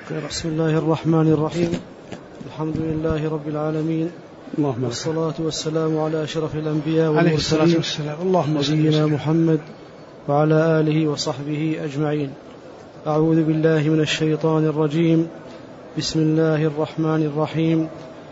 بسم الله الرحمن الرحيم. الحمد لله رب العالمين، والصلاة والسلام على أشرف الأنبياء والمرسلين نبينا محمد وعلى آله وصحبه أجمعين. أعوذ بالله من الشيطان الرجيم. بسم الله الرحمن الرحيم.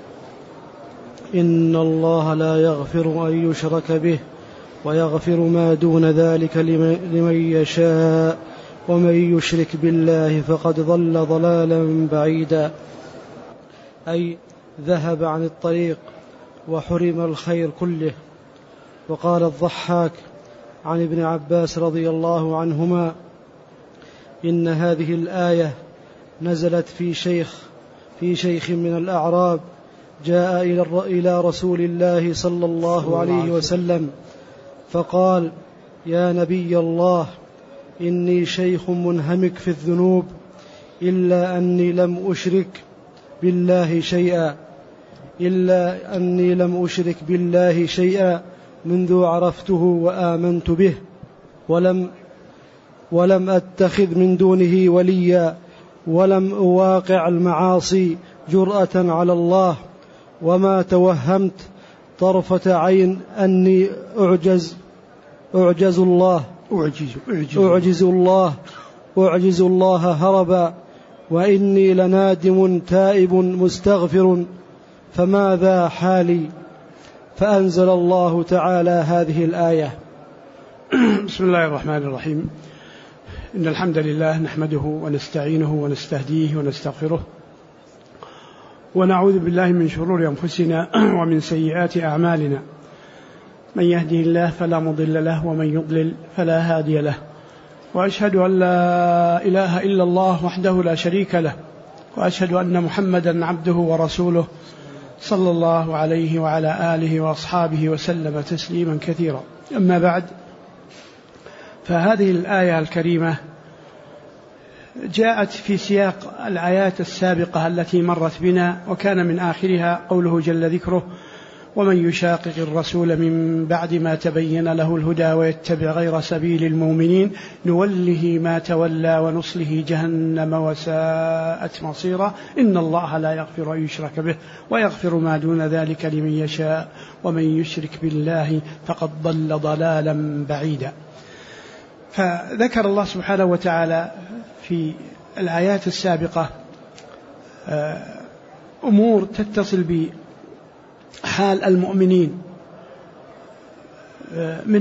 إن الله لا يغفر أن يشرك به ويغفر ما دون ذلك لمن يشاء ومن يشرك بالله فقد ضل ضلالا بعيدا، أي ذهب عن الطريق وحرم الخير كله. وقال الضحاك عن ابن عباس رضي الله عنهما: إن هذه الآية نزلت في شيخ من الأعراب جاء إلى رسول الله صلى الله عليه وسلم فقال: يا نبي الله، إني شيخ منهمك في الذنوب، إلا أني لم أشرك بالله شيئا منذ عرفته وآمنت به، ولم أتخذ من دونه وليا، ولم أواقع المعاصي جرأة على الله، وما توهمت طرفة عين أني أعجز الله هربا، وإني لنادم تائب مستغفر، فماذا حالي؟ فأنزل الله تعالى هذه الآية. بسم الله الرحمن الرحيم. إن الحمد لله نحمده ونستعينه ونستهديه ونستغفره، ونعوذ بالله من شرور أنفسنا ومن سيئات أعمالنا. من يهده الله فلا مضل له، ومن يضلل فلا هادي له، وأشهد أن لا إله إلا الله وحده لا شريك له، وأشهد أن محمدا عبده ورسوله صلى الله عليه وعلى آله وأصحابه وسلم تسليما كثيرا. أما بعد، فهذه الآية الكريمة جاءت في سياق الآيات السابقة التي مرت بنا، وكان من آخرها قوله جل ذكره: ومن يشاقق الرسول من بعد ما تبين له الهدى ويتبع غير سبيل المؤمنين نوله ما تولى ونصله جهنم وساءت مصيرا، إن الله لا يغفر أن يشرك به ويغفر ما دون ذلك لمن يشاء ومن يشرك بالله فقد ضل ضلالا بعيدا. فذكر الله سبحانه وتعالى في الآيات السابقة أمور تتصل بحال المؤمنين من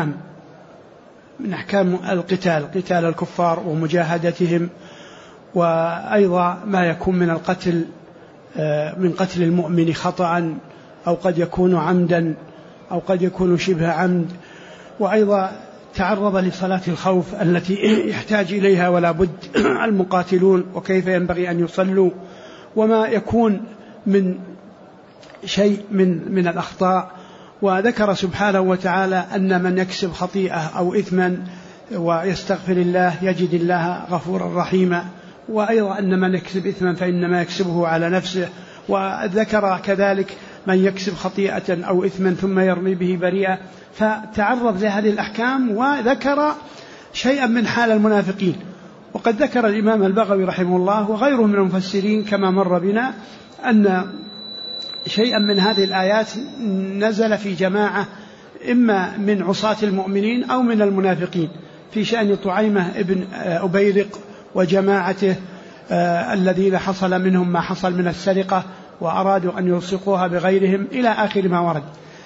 أحكام القتال، قتال الكفار ومجاهدتهم، وأيضا ما يكون من القتل، من قتل المؤمن خطأ، أو قد يكون عمدا، أو قد يكون شبه عمد. وأيضا تعرض لصلاة الخوف التي يحتاج إليها ولا بد المقاتلون، وكيف ينبغي أن يصلوا، وما يكون من شيء من الأخطاء. وذكر سبحانه وتعالى أن من يكسب خطيئة أو إثما ويستغفر الله يجد الله غفورا رحيما، وأيضا أن من يكسب إثما فإنما يكسبه على نفسه. وذكر كذلك من يكسب خطيئة أو إثما ثم يرمي به بريئة. فتعرض لهذه الأحكام، وذكر شيئا من حال المنافقين. وقد ذكر الإمام البغوي رحمه الله وغيره من المفسرين كما مر بنا أن شيئا من هذه الآيات نزل في جماعة إما من عصاة المؤمنين أو من المنافقين، في شأن طعيمة ابن أبيرق وجماعته الذين حصل منهم ما حصل من السرقة وأرادوا أن يلصقوها بغيرهم إلى آخر ما ورد.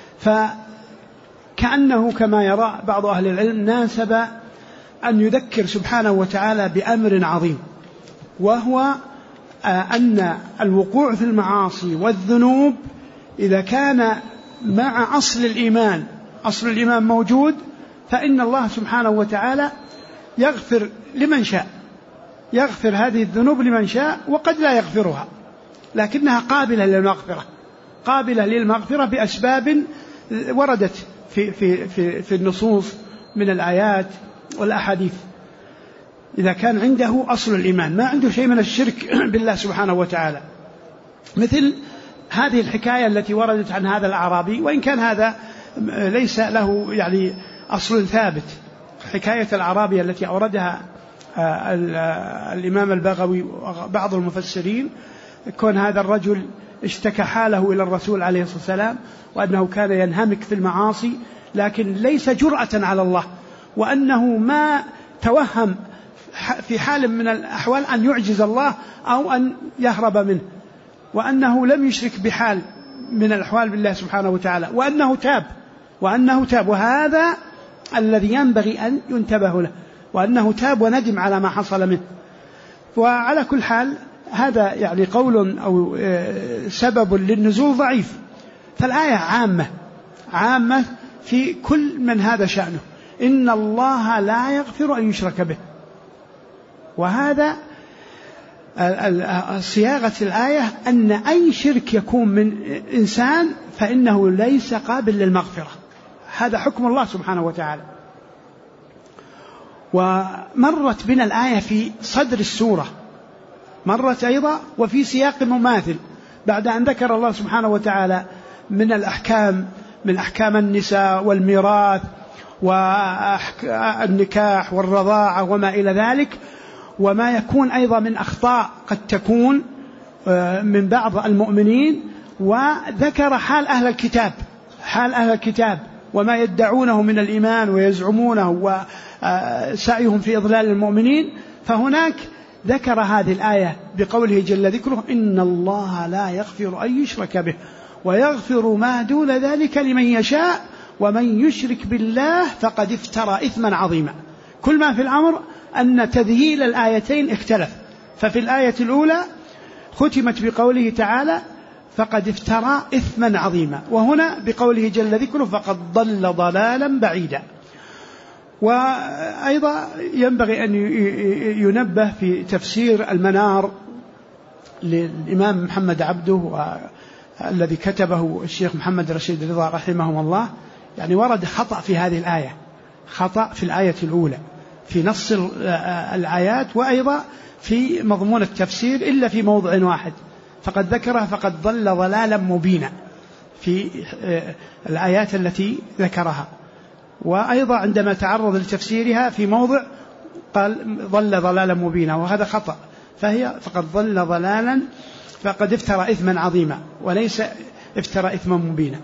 فكأنه كما يرى بعض أهل العلم ناسب أن يذكر سبحانه وتعالى بأمر عظيم، وهو أن الوقوع في المعاصي والذنوب إذا كان مع أصل الإيمان موجود، فإن الله سبحانه وتعالى يغفر لمن شاء، يغفر هذه الذنوب لمن شاء، وقد لا يغفرها، لكنها قابلة للمغفرة بأسباب وردت في النصوص من الآيات والأحاديث. إذا كان عنده أصل الإيمان، ما عنده شيء من الشرك بالله سبحانه وتعالى، مثل هذه الحكاية التي وردت عن هذا الأعرابي، وإن كان هذا ليس له يعني أصل ثابت. حكاية الأعرابي التي أوردها الإمام البغوي وبعض المفسرين كون هذا الرجل اشتكى حاله إلى الرسول عليه الصلاة والسلام، وأنه كان ينهمك في المعاصي لكن ليس جرأة على الله، وأنه ما توهم في حال من الأحوال أن يعجز الله أو أن يهرب منه، وأنه لم يشرك بحال من الأحوال بالله سبحانه وتعالى، وأنه تاب وهذا الذي ينبغي أن ينتبه له، وأنه تاب وندم على ما حصل منه. وعلى كل حال هذا يعني قول أو سبب للنزول ضعيف، فالآية عامة في كل من هذا شأنه، إن الله لا يغفر أن يشرك به. وهذا صياغة الآية أن أي شرك يكون من إنسان فإنه ليس قابل للمغفرة، هذا حكم الله سبحانه وتعالى. ومرت بنا الآية في صدر السورة، مرت أيضا وفي سياق مماثل بعد أن ذكر الله سبحانه وتعالى من الأحكام، من أحكام النساء والميراث والنكاح والرضاعة وما إلى ذلك، وما يكون أيضا من أخطاء قد تكون من بعض المؤمنين، وذكر حال أهل الكتاب وما يدعونه من الإيمان ويزعمونه وسعيهم في إضلال المؤمنين. فهناك ذكر هذه الآية بقوله جل ذكره إن الله لا يغفر أن يشرك به ويغفر ما دون ذلك لمن يشاء ومن يشرك بالله فقد افترى إثما عظيما. كل ما في الأمر أن تذييل الآيتين اختلف، ففي الآية الأولى ختمت بقوله تعالى فقد افترى إثما عظيما، وهنا بقوله جل ذكره فقد ضل ضلالا بعيدا. وأيضا ينبغي أن ينبه في تفسير المنار للإمام محمد عبده الذي كتبه الشيخ محمد رشيد رضا رحمه الله، يعني ورد خطأ في هذه الآية، خطأ في الآية الأولى في نص الآيات وأيضا في مضمون التفسير إلا في موضع واحد، فقد ذكره فقد ضل ضلالا مبينا في الآيات التي ذكرها، وأيضا عندما تعرض لتفسيرها في موضع قال ضل ضلالا مبينا، وهذا خطأ، فهي فقد ضل ضلالا فقد افترى إثما عظيما وليس افترى إثما مبينا.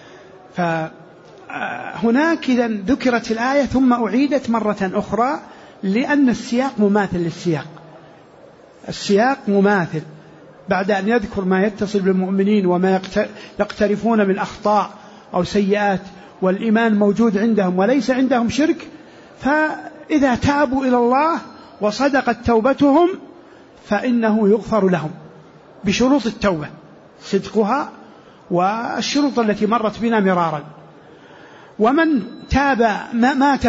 فهناك إذا ذكرت الآية ثم أعيدت مرة أخرى لأن السياق مماثل للسياق، السياق مماثل، بعد أن يذكر ما يتصل بالمؤمنين وما يقترفون من أخطاء أو سيئات والإيمان موجود عندهم وليس عندهم شرك، فإذا تابوا إلى الله وصدقت توبتهم فإنه يغفر لهم بشروط التوبة، صدقها والشروط التي مرت بنا مرارا. ومن تاب مات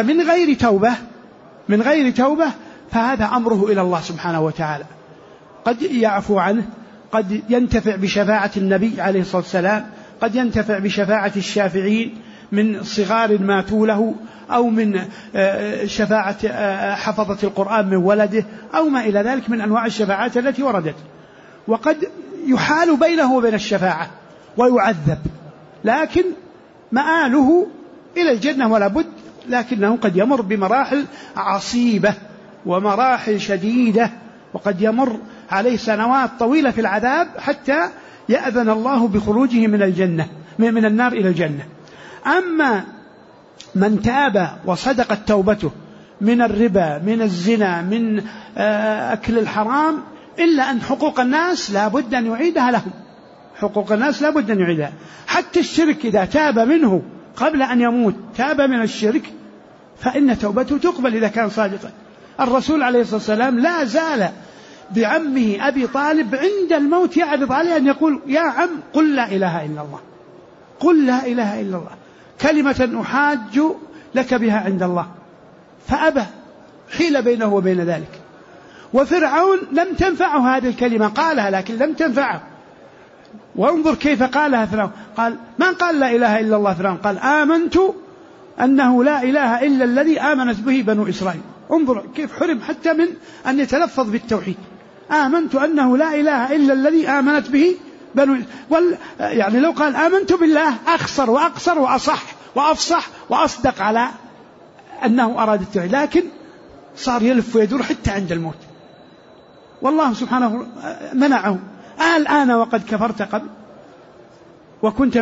من غير توبة فهذا أمره إلى الله سبحانه وتعالى، قد يعفو عنه، قد ينتفع بشفاعة النبي عليه الصلاة والسلام، قد ينتفع بشفاعة الشافعين من صغار ماتوا له، أو من شفاعة حفظة القرآن من ولده، أو ما إلى ذلك من أنواع الشفاعات التي وردت. وقد يحال بينه وبين الشفاعة ويعذب، لكن مآله إلى الجنة ولا بد، لكنه قد يمر بمراحل عصيبة ومراحل شديدة، وقد يمر عليه سنوات طويلة في العذاب حتى يأذن الله بخروجه من النار إلى الجنة. أما من تاب وصدقت توبته من الربا، من الزنا، من أكل الحرام، إلا أن حقوق الناس لا بد أن يعيدها لهم، حقوق الناس لا بد أن يعيدها. حتى الشرك إذا تاب منه قبل أن يموت، تاب من الشرك، فإن توبته تقبل إذا كان صادقا. الرسول عليه الصلاة والسلام لا زال بعمه أبي طالب عند الموت يعرض عليه أن يقول يا عم قل لا إله إلا الله، قل لا إله إلا الله، كلمة أحاج لك بها عند الله، فأبى، حيل بينه وبين ذلك. وفرعون لم تنفعه هذه الكلمة، قالها لكن لم تنفعه. وانظر كيف قالها فرعون، قال ما قال لا إله إلا الله فرعون، قال آمنت أنه لا إله إلا الذي آمنت به بنو إسرائيل. انظر كيف حرم حتى من أن يتلفظ بالتوحيد، آمنت أنه لا إله إلا الذي آمنت به بنو يعني لو قال آمنت بالله أخسر وأقصر وأصح وأفصح وأصدق على أنه أراد التوحيد، لكن صار يلف ويدور حتى عند الموت، والله سبحانه منعه. الآن وقد كفرت قبل وكنت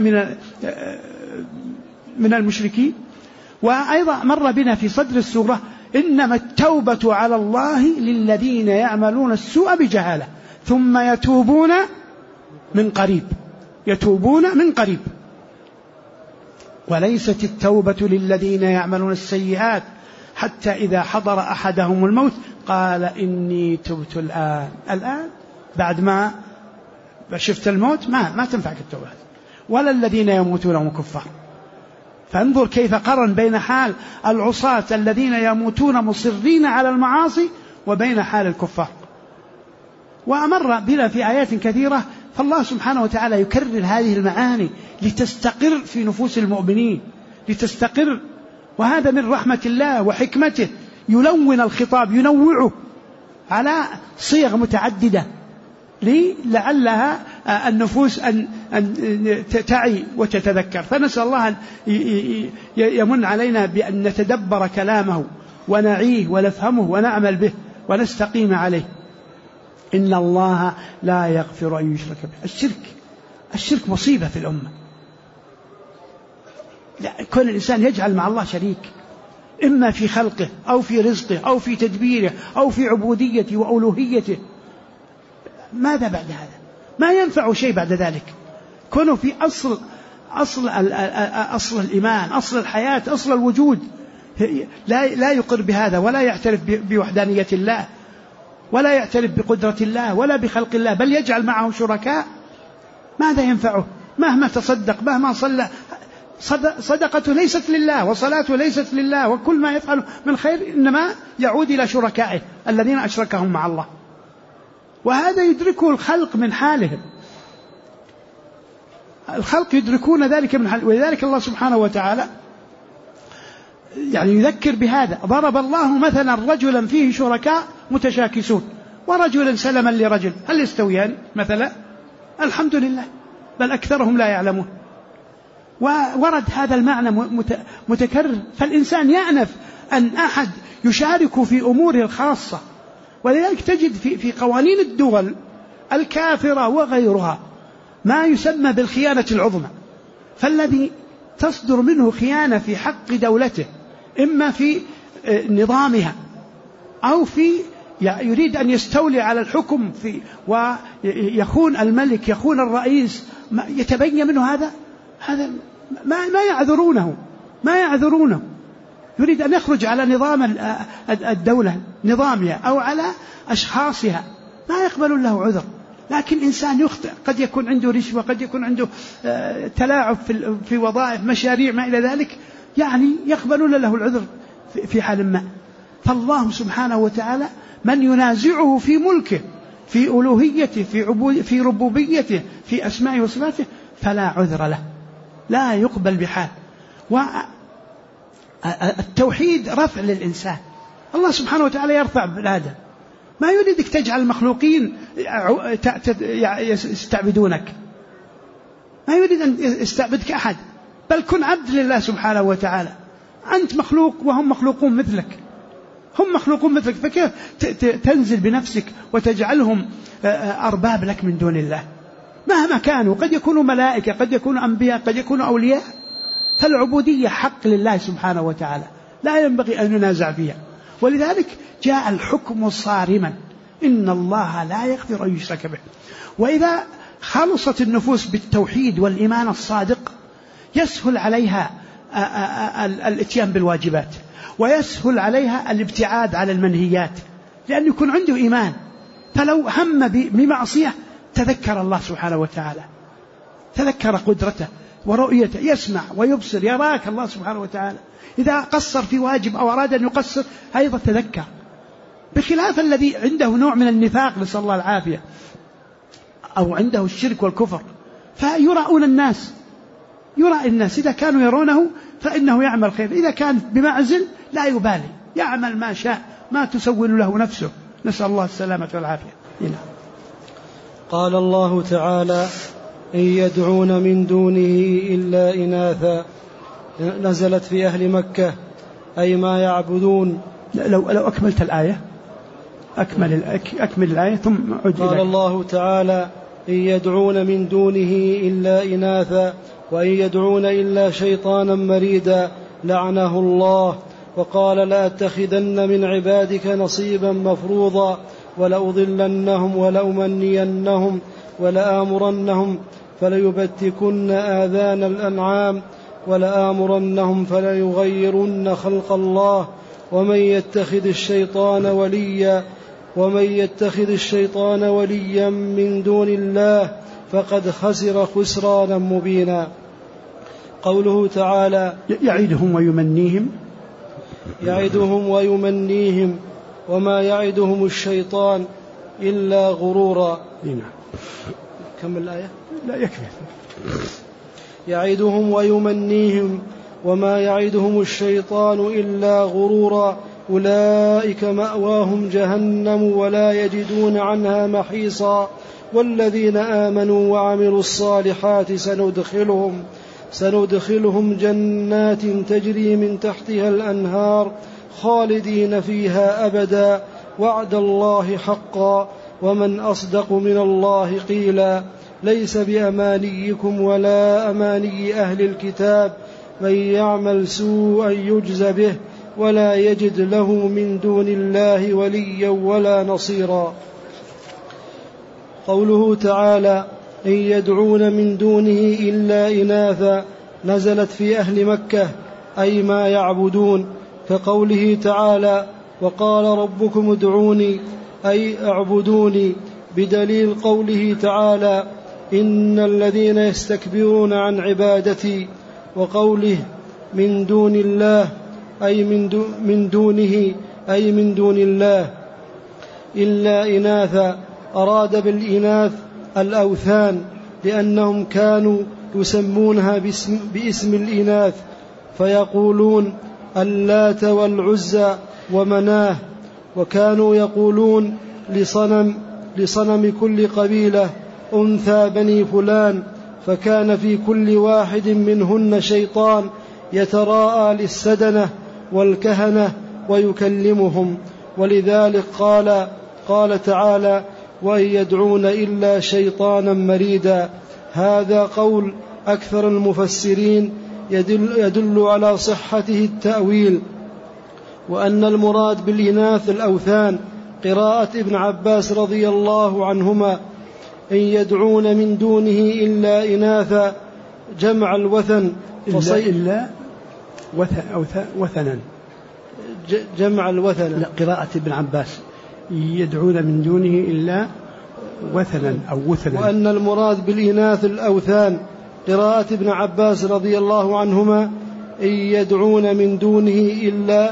من المشركين. وأيضا مر بنا في صدر السورة إنما التوبة على الله للذين يعملون السوء بجهالة ثم يتوبون من قريب، وليست التوبة للذين يعملون السيئات حتى إذا حضر أحدهم الموت قال إني تبت الآن بعد ما شفت الموت ما تنفعك التوبة، ولا الذين يموتون وهم كفار. فانظر كيف قرن بين حال العصاة الذين يموتون مصرين على المعاصي وبين حال الكفار. وأمر بنا في آيات كثيرة، فالله سبحانه وتعالى يكرر هذه المعاني لتستقر في نفوس المؤمنين، لتستقر. وهذا من رحمة الله وحكمته، يلون الخطاب، ينوعه على صيغ متعددة لعلها النفوس أن تعي وتتذكر. فنسأل الله أن يمن علينا بأن نتدبر كلامه ونعيه ونفهمه ونعمل به ونستقيم عليه. إن الله لا يغفر أن يشرك به. الشرك مصيبة في الأمة. كل الإنسان يجعل مع الله شريك، إما في خلقه أو في رزقه أو في تدبيره أو في عبوديته وألوهيته. ماذا بعد هذا؟ ما ينفع شيء بعد ذلك. كونوا في أصل الإيمان، أصل الحياة، أصل الوجود، لا يقر بهذا ولا يعترف بوحدانية الله ولا يعترف بقدرة الله ولا بخلق الله، بل يجعل معه شركاء. ماذا ينفعه؟ مهما تصدق، مهما صلى، صدقته ليست لله وصلاته ليست لله، وكل ما يفعل من خير إنما يعود إلى شركائه الذين أشركهم مع الله. وهذا يدركه الخلق من حالهم، الخلق يدركون ذلك من حال. ولذلك الله سبحانه وتعالى يذكر بهذا. ضرب الله مثلا رجلا فيه شركاء متشاكسون ورجلا سلما لرجل، هل يستويان مثلا؟ الحمد لله، بل أكثرهم لا يعلمون. وورد هذا المعنى متكرر، فالإنسان يأنف أن أحد يشارك في أموره الخاصة. ولذلك تجد في قوانين الدول الكافرة وغيرها ما يسمى بالخيانة العظمى. فالذي تصدر منه خيانة في حق دولته، إما في نظامها أو في يريد أن يستولي على الحكم ويخون الملك، يخون الرئيس، يتبين منه هذا ما يعذرونه. يريد أن يخرج على نظام الدولة، نظامها، أو على أشخاصها، ما يقبل له عذر. لكن إنسان يخطئ، قد يكون عنده رشوة، قد يكون عنده تلاعب في وظائف، مشاريع، ما إلى ذلك، يقبلون له العذر في حال ما. فالله سبحانه وتعالى من ينازعه في ملكه، في ألوهيته، في ربوبيته، في أسمائه وصفاته، فلا عذر له، لا يقبل بحال. والتوحيد رفع للإنسان. الله سبحانه وتعالى يرفع بلاده، ما يريدك تجعل المخلوقين يستعبدونك، ما يريد أن يستعبدك أحد، بل كن عبد لله سبحانه وتعالى. أنت مخلوق وهم مخلوقون مثلك، هم مخلوقون مثلك، فكيف تنزل بنفسك وتجعلهم أرباب لك من دون الله؟ مهما كانوا، قد يكونوا ملائكة، قد يكونوا أنبياء، قد يكونوا أولياء. فالعبودية حق لله سبحانه وتعالى، لا ينبغي أن ننازع فيها. ولذلك جاء الحكم صارما، إن الله لا يغفر أن يشرك به. وإذا خلصت النفوس بالتوحيد والإيمان الصادق يسهل عليها الاتيان بالواجبات، ويسهل عليها الابتعاد عن المنهيات، لأن يكون عنده إيمان. فلو هم بمعصية تذكر الله سبحانه وتعالى، تذكر قدرته ورؤيته، يسمع ويبصر، يراك الله سبحانه وتعالى. إذا قصر في واجب أو أراد أن يقصر أيضا تذكر، بخلاف الذي عنده نوع من النفاق، نسأل الله العافية، أو عنده الشرك والكفر، فيراؤون الناس، يرى الناس، إذا كانوا يرونه فإنه يعمل خير، إذا كان بمعزل لا يبالي، يعمل ما شاء، ما تسول له نفسه. نسأل الله السلامة والعافية. هنا قال الله تعالى: إن يدعون من دونه إلا إناثا، نزلت في أهل مكة، أي ما يعبدون لو أكملت الآية، أكمل الآية ثم أعد. قال الله تعالى: إن يدعون من دونه إلا إناثا وإن يدعون إلا شيطانا مريدا لعنه الله. وقال: لأتخذن من عبادك نصيبا مفروضا ولأضلنهم ولأمنينهم ولآمرنهم فليبتكن آذان الأنعام ولآمرنهم فليغيرن خلق الله ومن يتخذ الشيطان وليا من دون الله فقد خسر خسرانا مبينا. قوله تعالى: يعدهم ويمنيهم وما يعدهم الشيطان إلا غرورا. كمل الآية. لا يكفي. يعدهم ويمنيهم وما يعدهم الشيطان إلا غرورا أولئك مأواهم جهنم ولا يجدون عنها محيصا والذين آمنوا وعملوا الصالحات سندخلهم جنات تجري من تحتها الأنهار خالدين فيها أبدا وعد الله حقا ومن أصدق من الله قيلا. ليس بأمانيكم ولا أماني أهل الكتاب من يعمل سوءا يجز به ولا يجد له من دون الله وليا ولا نصيرا. قوله تعالى: إن يدعون من دونه إلا إناثا نزلت في أهل مكة أي ما يعبدون، كقوله تعالى: وقال ربكم ادعوني أي اعبدوني، بدليل قوله تعالى: إن الذين يستكبرون عن عبادتي، وقوله من دون الله أي من دونه أي من دون الله. إلا إناثا أراد بالإناث الأوثان لأنهم كانوا يسمونها باسم الإناث فيقولون اللات والعزى ومناه، وكانوا يقولون لصنم كل قبيلة أنثى بني فلان، فكان في كل واحد منهن شيطان يتراءى للسدنة والكهنة ويكلمهم. ولذلك قال تعالى: وإن يدعون إلا شيطانا مريدا. هذا قول أكثر المفسرين يدل على صحته التأويل، وأن المراد بالإناث الأوثان. قراءة ابن عباس رضي الله عنهما: إن يدعون من دونه إلا إناثا جمع الوثن إلا وثنا جمع الوثن. قراءة ابن عباس: يدعون من دونه إلا وثنا أو وثنا. وأن المراد بالإناث الأوثان. قراءة ابن عباس رضي الله عنهما: إن يدعون من دونه إلا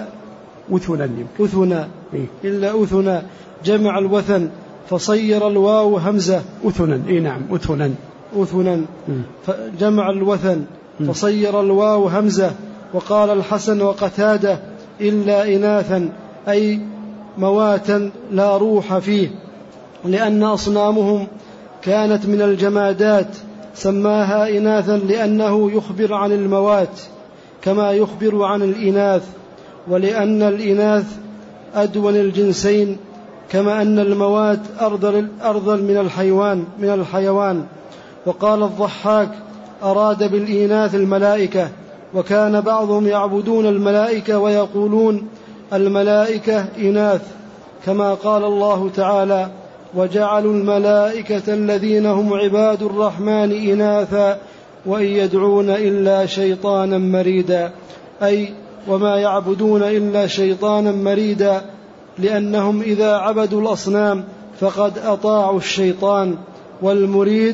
أثنا إلا أثنا جمع الوثن فصير الواو همزة أثنا. نعم أثنا جمع الوثن فصير الواو همزة. وقال الحسن وقتادة: إلا إناثا أي مواتا لا روح فيه، لأن أصنامهم كانت من الجمادات سماها إناثا لأنه يخبر عن الموات كما يخبر عن الإناث، ولأن الإناث أدون الجنسين، كما أن الموات أرذل من الحيوان. وقال الضحاك: أراد بالإناث الملائكة، وكان بعضهم يعبدون الملائكة ويقولون الملائكة إناث، كما قال الله تعالى: وجعلوا الملائكة الذين هم عباد الرحمن إناثا وإن يدعون إلا شيطانا مريدا، أي وما يعبدون إلا شيطانا مريدا، لأنهم إذا عبدوا الأصنام فقد أطاعوا الشيطان. والمريد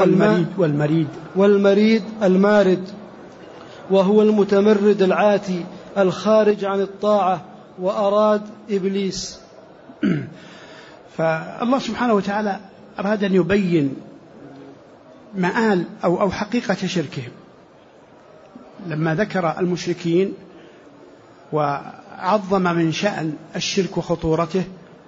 المارد، وهو المتمرد العاتي الخارج عن الطاعة، وأراد إبليس. فالله سبحانه وتعالى أراد أن يبين مآل أو حقيقة شركهم لما ذكر المشركين وعظم من شأن الشرك وخطورته،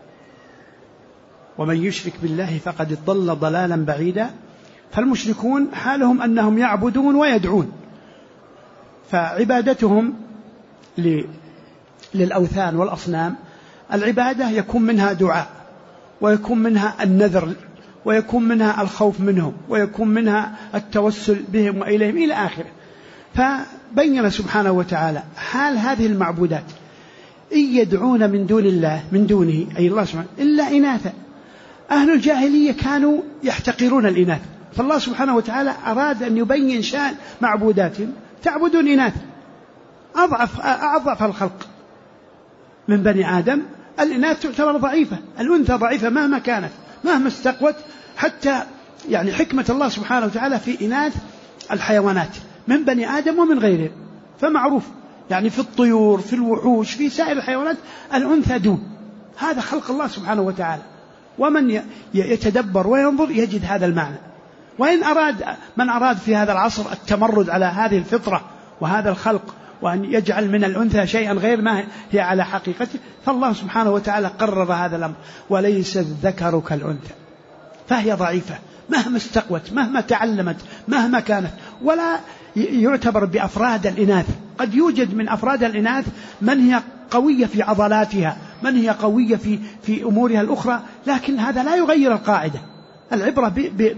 ومن يشرك بالله فقد ضل ضلالا بعيدا. فالمشركون حالهم أنهم يعبدون ويدعون، فعبادتهم للأوثان والأصنام العبادة يكون منها دعاء، ويكون منها النذر، ويكون منها الخوف منهم، ويكون منها التوسل بهم وإليهم إلى آخره. فبين سبحانه وتعالى حال هذه المعبودات إن يدعون من دون الله، من دونه أي الله سبحانه، إلا إناثا. أهل الجاهلية كانوا يحتقرون الإناث، فالله سبحانه وتعالى أراد أن يبين شأن معبوداتهم تعبدون إناثا، أضعف الخلق من بني آدم. الإناث تعتبر ضعيفة، الأنثى ضعيفة مهما كانت، مهما استقوت، حتى يعني حكمة الله سبحانه وتعالى في إناث الحيوانات من بني آدم ومن غيرهم، فمعروف يعني في الطيور، في الوحوش، في سائر الحيوانات الأنثى دون. هذا خلق الله سبحانه وتعالى، ومن يتدبر وينظر يجد هذا المعنى. وإن أراد من أراد في هذا العصر التمرد على هذه الفطرة وهذا الخلق، وأن يجعل من الأنثى شيئا غير ما هي على حقيقته، فالله سبحانه وتعالى قرر هذا الأمر: وليس الذكر كالأنثى. فهي ضعيفة مهما استقوت، مهما تعلمت، مهما كانت، ولا يعتبر بأفراد الإناث. قد يوجد من أفراد الإناث من هي قوية في عضلاتها، من هي قوية في أمورها الأخرى، لكن هذا لا يغير القاعدة. العبرة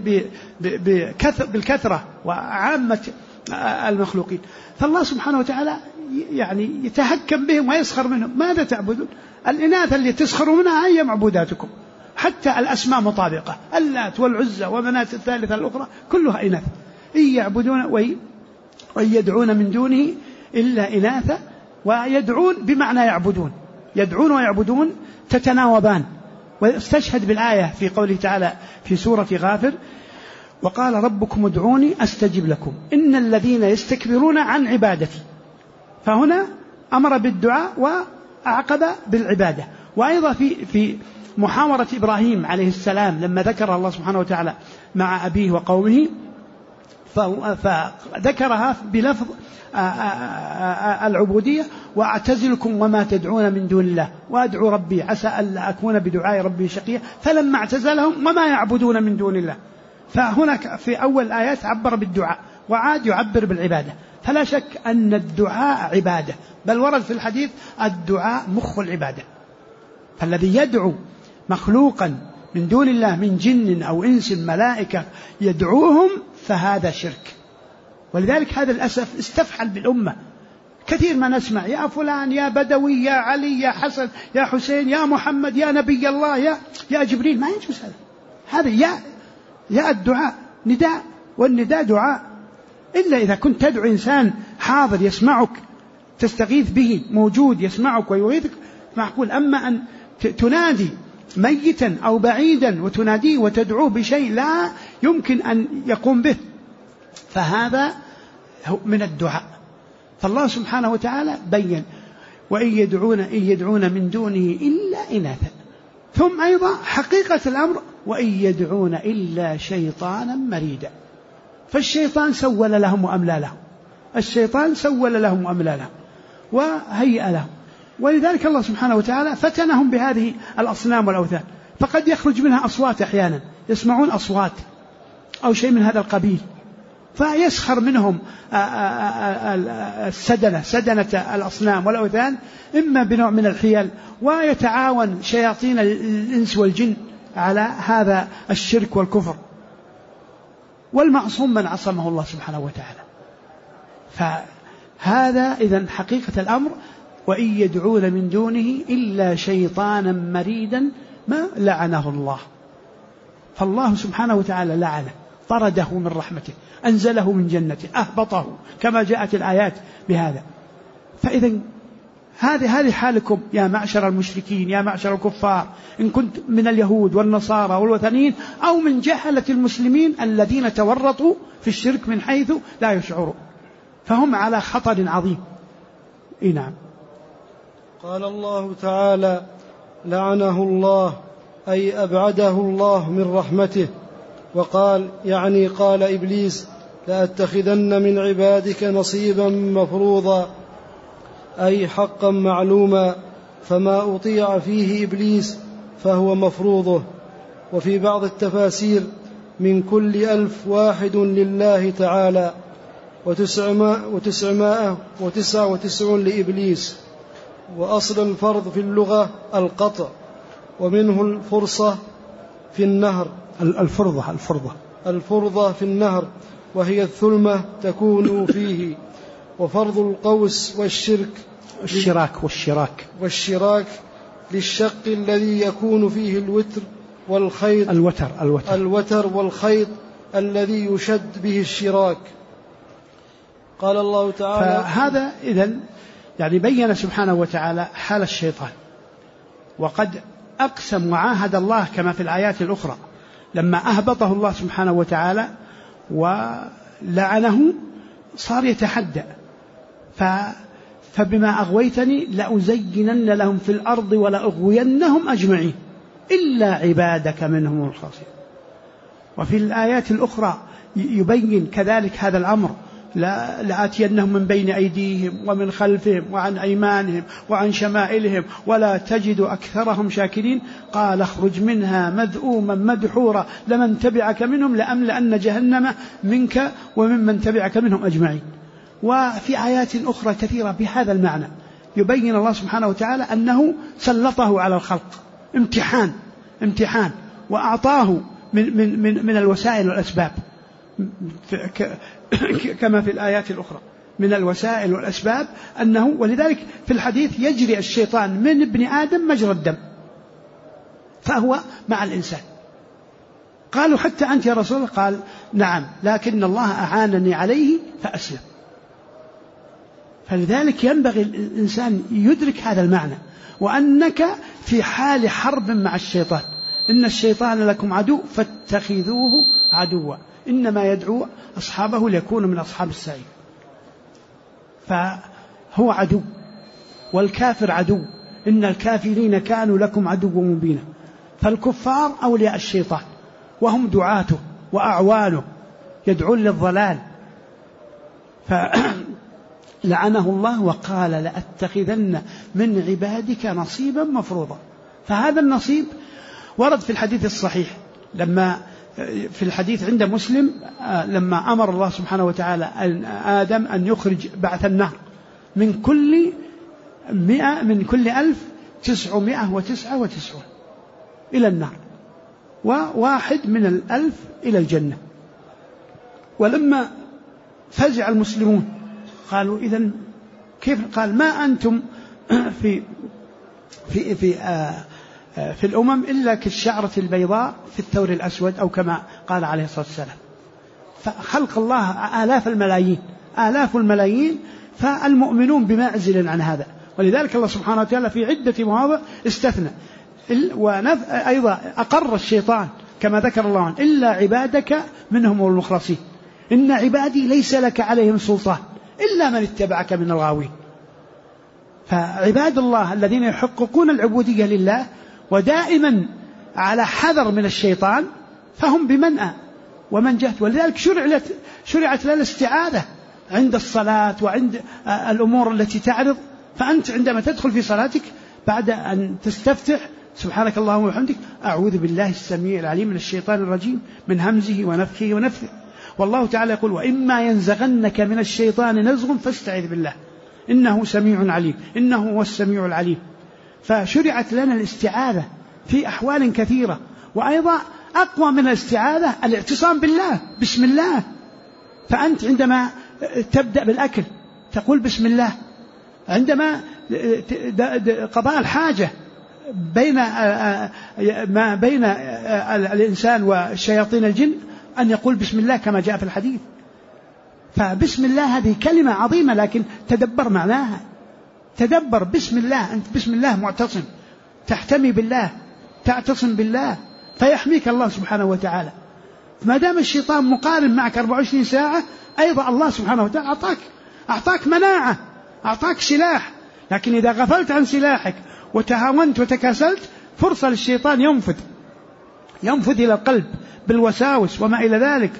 بالكثرة وعامة المخلوقين. فالله سبحانه وتعالى يعني يتهكم بهم ويسخر منهم. ماذا تعبدون؟ الإناث اللي تسخروا منها هي معبوداتكم، حتى الأسماء مطابقة: اللات والعزى ومناة الثالثة الأخرى كلها إناث. إن يعبدون ويدعون من دونه إلا إناثا. ويدعون بمعنى يعبدون، يدعون ويعبدون تتناوبان. واستشهد بالآية في قوله تعالى في سورة غافر: وقال ربكم ادعوني أستجب لكم إن الذين يستكبرون عن عبادتي. فهنا أمر بالدعاء وأعقب بالعبادة. وأيضا في محاورة إبراهيم عليه السلام لما ذكر الله سبحانه وتعالى مع أبيه وقومه، فذكرها بلفظ العبودية: وأعتزلكم وما تدعون من دون الله وأدعو ربي عسى ألا أكون بدعاء ربي شقيا فلما اعتزلهم وما يعبدون من دون الله. فهناك في أول الآيات عبر بالدعاء، وعاد يعبر بالعبادة. فلا شك أن الدعاء عبادة، بل ورد في الحديث: الدعاء مخ العبادة. فالذي يدعو مخلوقا من دون الله من جن أو إنس ملائكة يدعوهم فهذا شرك. ولذلك هذا الأسف استفحل بالأمة. كثير ما نسمع: يا فلان، يا بدوي، يا علي، يا حسن، يا حسين، يا محمد، يا نبي الله، يا جبريل. ما يجوز هذا. يا الدعاء نداء، والنداء دعاء، إلا إذا كنت تدعو إنسان حاضر يسمعك تستغيث به، موجود يسمعك ويغيثك، معقول. أما أن تنادي ميتا أو بعيدا وتناديه وتدعوه بشيء لا يمكن أن يقوم به، فهذا من الدعاء. فالله سبحانه وتعالى بين: وإن يدعون من دونه إلا إناثا. ثم أيضا حقيقة الأمر: وإن يدعون إلا شيطانا مريدا. فالشيطان سول لهم وأملى لهم، الشيطان سول لهم وأملى لهم وهيأ لهم. ولذلك الله سبحانه وتعالى فتنهم بهذه الأصنام والأوثان. فقد يخرج منها أصوات، أحيانا يسمعون أصوات أو شيء من هذا القبيل، فيسخر منهم سدنة الأصنام والأوثان، إما بنوع من الحيل، ويتعاون شياطين الإنس والجن على هذا الشرك والكفر. والمعصوم من عصمه الله سبحانه وتعالى. فهذا إذن حقيقة الأمر: وإن يدعون من دونه إلا شيطانا مريدا ما لعنه الله. فالله سبحانه وتعالى لعنه، طرده من رحمته، أنزله من جنته، أهبطه، كما جاءت الآيات بهذا. فإذا هذه حالكم يا معشر المشركين، يا معشر الكفار، إن كنت من اليهود والنصارى والوثنيين أو من جهلة المسلمين الذين تورطوا في الشرك من حيث لا يشعرون، فهم على خطر عظيم. نعم. قال الله تعالى: لعنه الله أي أبعده الله من رحمته. وقال يعني قال إبليس: لأتخذن من عبادك نصيبا مفروضا، أي حقا معلوما، فما أطيع فيه إبليس فهو مفروضه. وفي بعض التفاسير: من كل 1000 واحد لله تعالى 999 لإبليس. وأصل الفرض في اللغة القطع، ومنه الفرصة في النهر، الفرضة في النهر، وهي الثلمة تكون فيه. وفرض القوس والشراك للشق الذي يكون فيه الوتر والخيط الذي يشد به الشراك. قال الله تعالى. فهذا إذن يعني بين سبحانه وتعالى حال الشيطان، وقد أقسم وعاهد الله كما في الآيات الأخرى لما أهبطه الله سبحانه وتعالى ولعنه صار يتحدى، فبما أغويتني لأزينن لهم في الأرض ولأغوينهم أجمعين إلا عبادك منهم الخاصين. وفي الآيات الأخرى يبين كذلك هذا الأمر، لآتينهم من بين أيديهم ومن خلفهم وعن أيمانهم وعن شمائلهم ولا تجد أكثرهم شاكرين. قال اخرج منها مذءوما مدحورا لمن تبعك منهم لأملأن جهنم منك وممن تبعك منهم أجمعين. وفي آيات أخرى كثيرة بهذا المعنى يبين الله سبحانه وتعالى أنه سلطه على الخلق امتحان وأعطاه من الوسائل والأسباب كما في الآيات الأخرى من الوسائل والأسباب أنه، ولذلك في الحديث يجري الشيطان من ابن آدم مجرى الدم، فهو مع الإنسان. قالوا حتى أنت يا رسول الله؟ قال نعم، لكن الله أعانني عليه فأسلم. فلذلك ينبغي الإنسان يدرك هذا المعنى، وأنك في حال حرب مع الشيطان. إن الشيطان لكم عدو فاتخذوه عدوا إنما يدعو أصحابه ليكونوا من أصحاب السعير. فهو عدو، والكافر عدو، إن الكافرين كانوا لكم عدوا مبينا. فالكفار أولياء الشيطان وهم دعاته وأعوانه يدعون للضلال. فلعنه الله وقال لأتخذن من عبادك نصيبا مفروضا. فهذا النصيب ورد في الحديث الصحيح، لما في الحديث عند مسلم لما أمر الله سبحانه وتعالى آدم أن يخرج بعث النار من كل 1999 إلى النار، وواحد من 1000 إلى الجنة. ولما فزع المسلمون قالوا إذن كيف؟ قال ما أنتم في الأمم إلا كالشعرة البيضاء في الثور الأسود، أو كما قال عليه الصلاة والسلام. فخلق الله آلاف الملايين، فالمؤمنون بمعزل عن هذا. ولذلك الله سبحانه وتعالى في عدة مواضع استثنى، أيضا أقر الشيطان كما ذكر الله عنه إلا عبادك منهم المخلصين، إن عبادي ليس لك عليهم سلطان إلا من اتبعك من الغاوين. فعباد الله الذين يحققون العبودية لله ودائما على حذر من الشيطان فهم بمنأى ومنجاة. ولذلك شرعت لنا الاستعاذة عند الصلاة وعند الأمور التي تعرض. فأنت عندما تدخل في صلاتك بعد أن تستفتح سبحانك اللهم وبحمدك أعوذ بالله السميع العليم من الشيطان الرجيم من همزه ونفخه ونفثه. والله تعالى يقول وإما ينزغنك من الشيطان نزغ فاستعذ بالله إنه سميع عليم، إنه هو السميع العليم. فشرعت لنا الاستعاذة في أحوال كثيرة. وأيضا أقوى من الاستعاذة الاعتصام بالله، بسم الله. فأنت عندما تبدأ بالأكل تقول بسم الله، عندما قضاء الحاجة ما بين الإنسان وشياطين الجن أن يقول بسم الله كما جاء في الحديث. فبسم الله هذه كلمة عظيمة، لكن تدبر معناها، تدبر بسم الله. أنت بسم الله معتصم، تحتمي بالله، تعتصم بالله فيحميك الله سبحانه وتعالى. ما دام الشيطان مقارن معك 24 ساعة أيضا الله سبحانه وتعالى أعطاك مناعة، أعطاك سلاح. لكن إذا غفلت عن سلاحك وتهاونت وتكاسلت فرصة للشيطان ينفذ إلى القلب بالوساوس وما إلى ذلك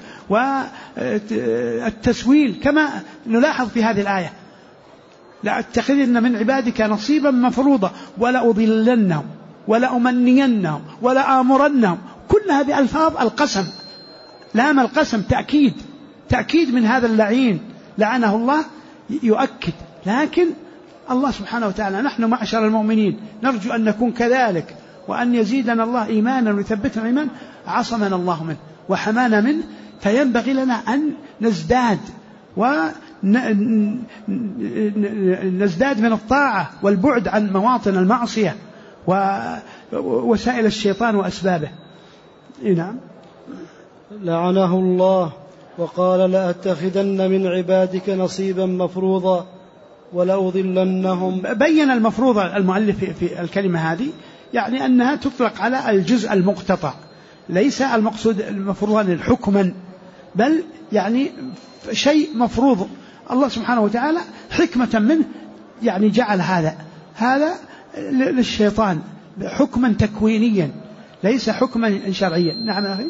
والتسويل، كما نلاحظ في هذه الآية لأتخذن من عبادك نصيبا مفروضا ولا أضلنهم ولا أمنينهم ولا آمرنهم. كل هذه ألفاظ القسم، لام القسم تأكيد من هذا اللعين لعنه الله يؤكد. لكن الله سبحانه وتعالى. نحن معشر المؤمنين نرجو أن نكون كذلك، وأن يزيدنا الله إيمانا ويثبتنا إيمان، عصمنا الله منه وحمانا منه، فينبغي لنا أن نزداد ونزداد من الطاعة والبعد عن مواطن المعصية ووسائل الشيطان وأسبابه. نعم. لعنه الله وقال لأتخذن من عبادك نصيبا مفروضا ولأضلنهم. بين المفروض المؤلف في الكلمة هذه يعني أنها تطلق على الجزء المقتطع، ليس المقصود المفروض حكما، بل يعني شيء مفروض الله سبحانه وتعالى حكمة منه، يعني جعل هذا للشيطان حكما تكوينيا ليس حكما شرعيا. نعم أخي.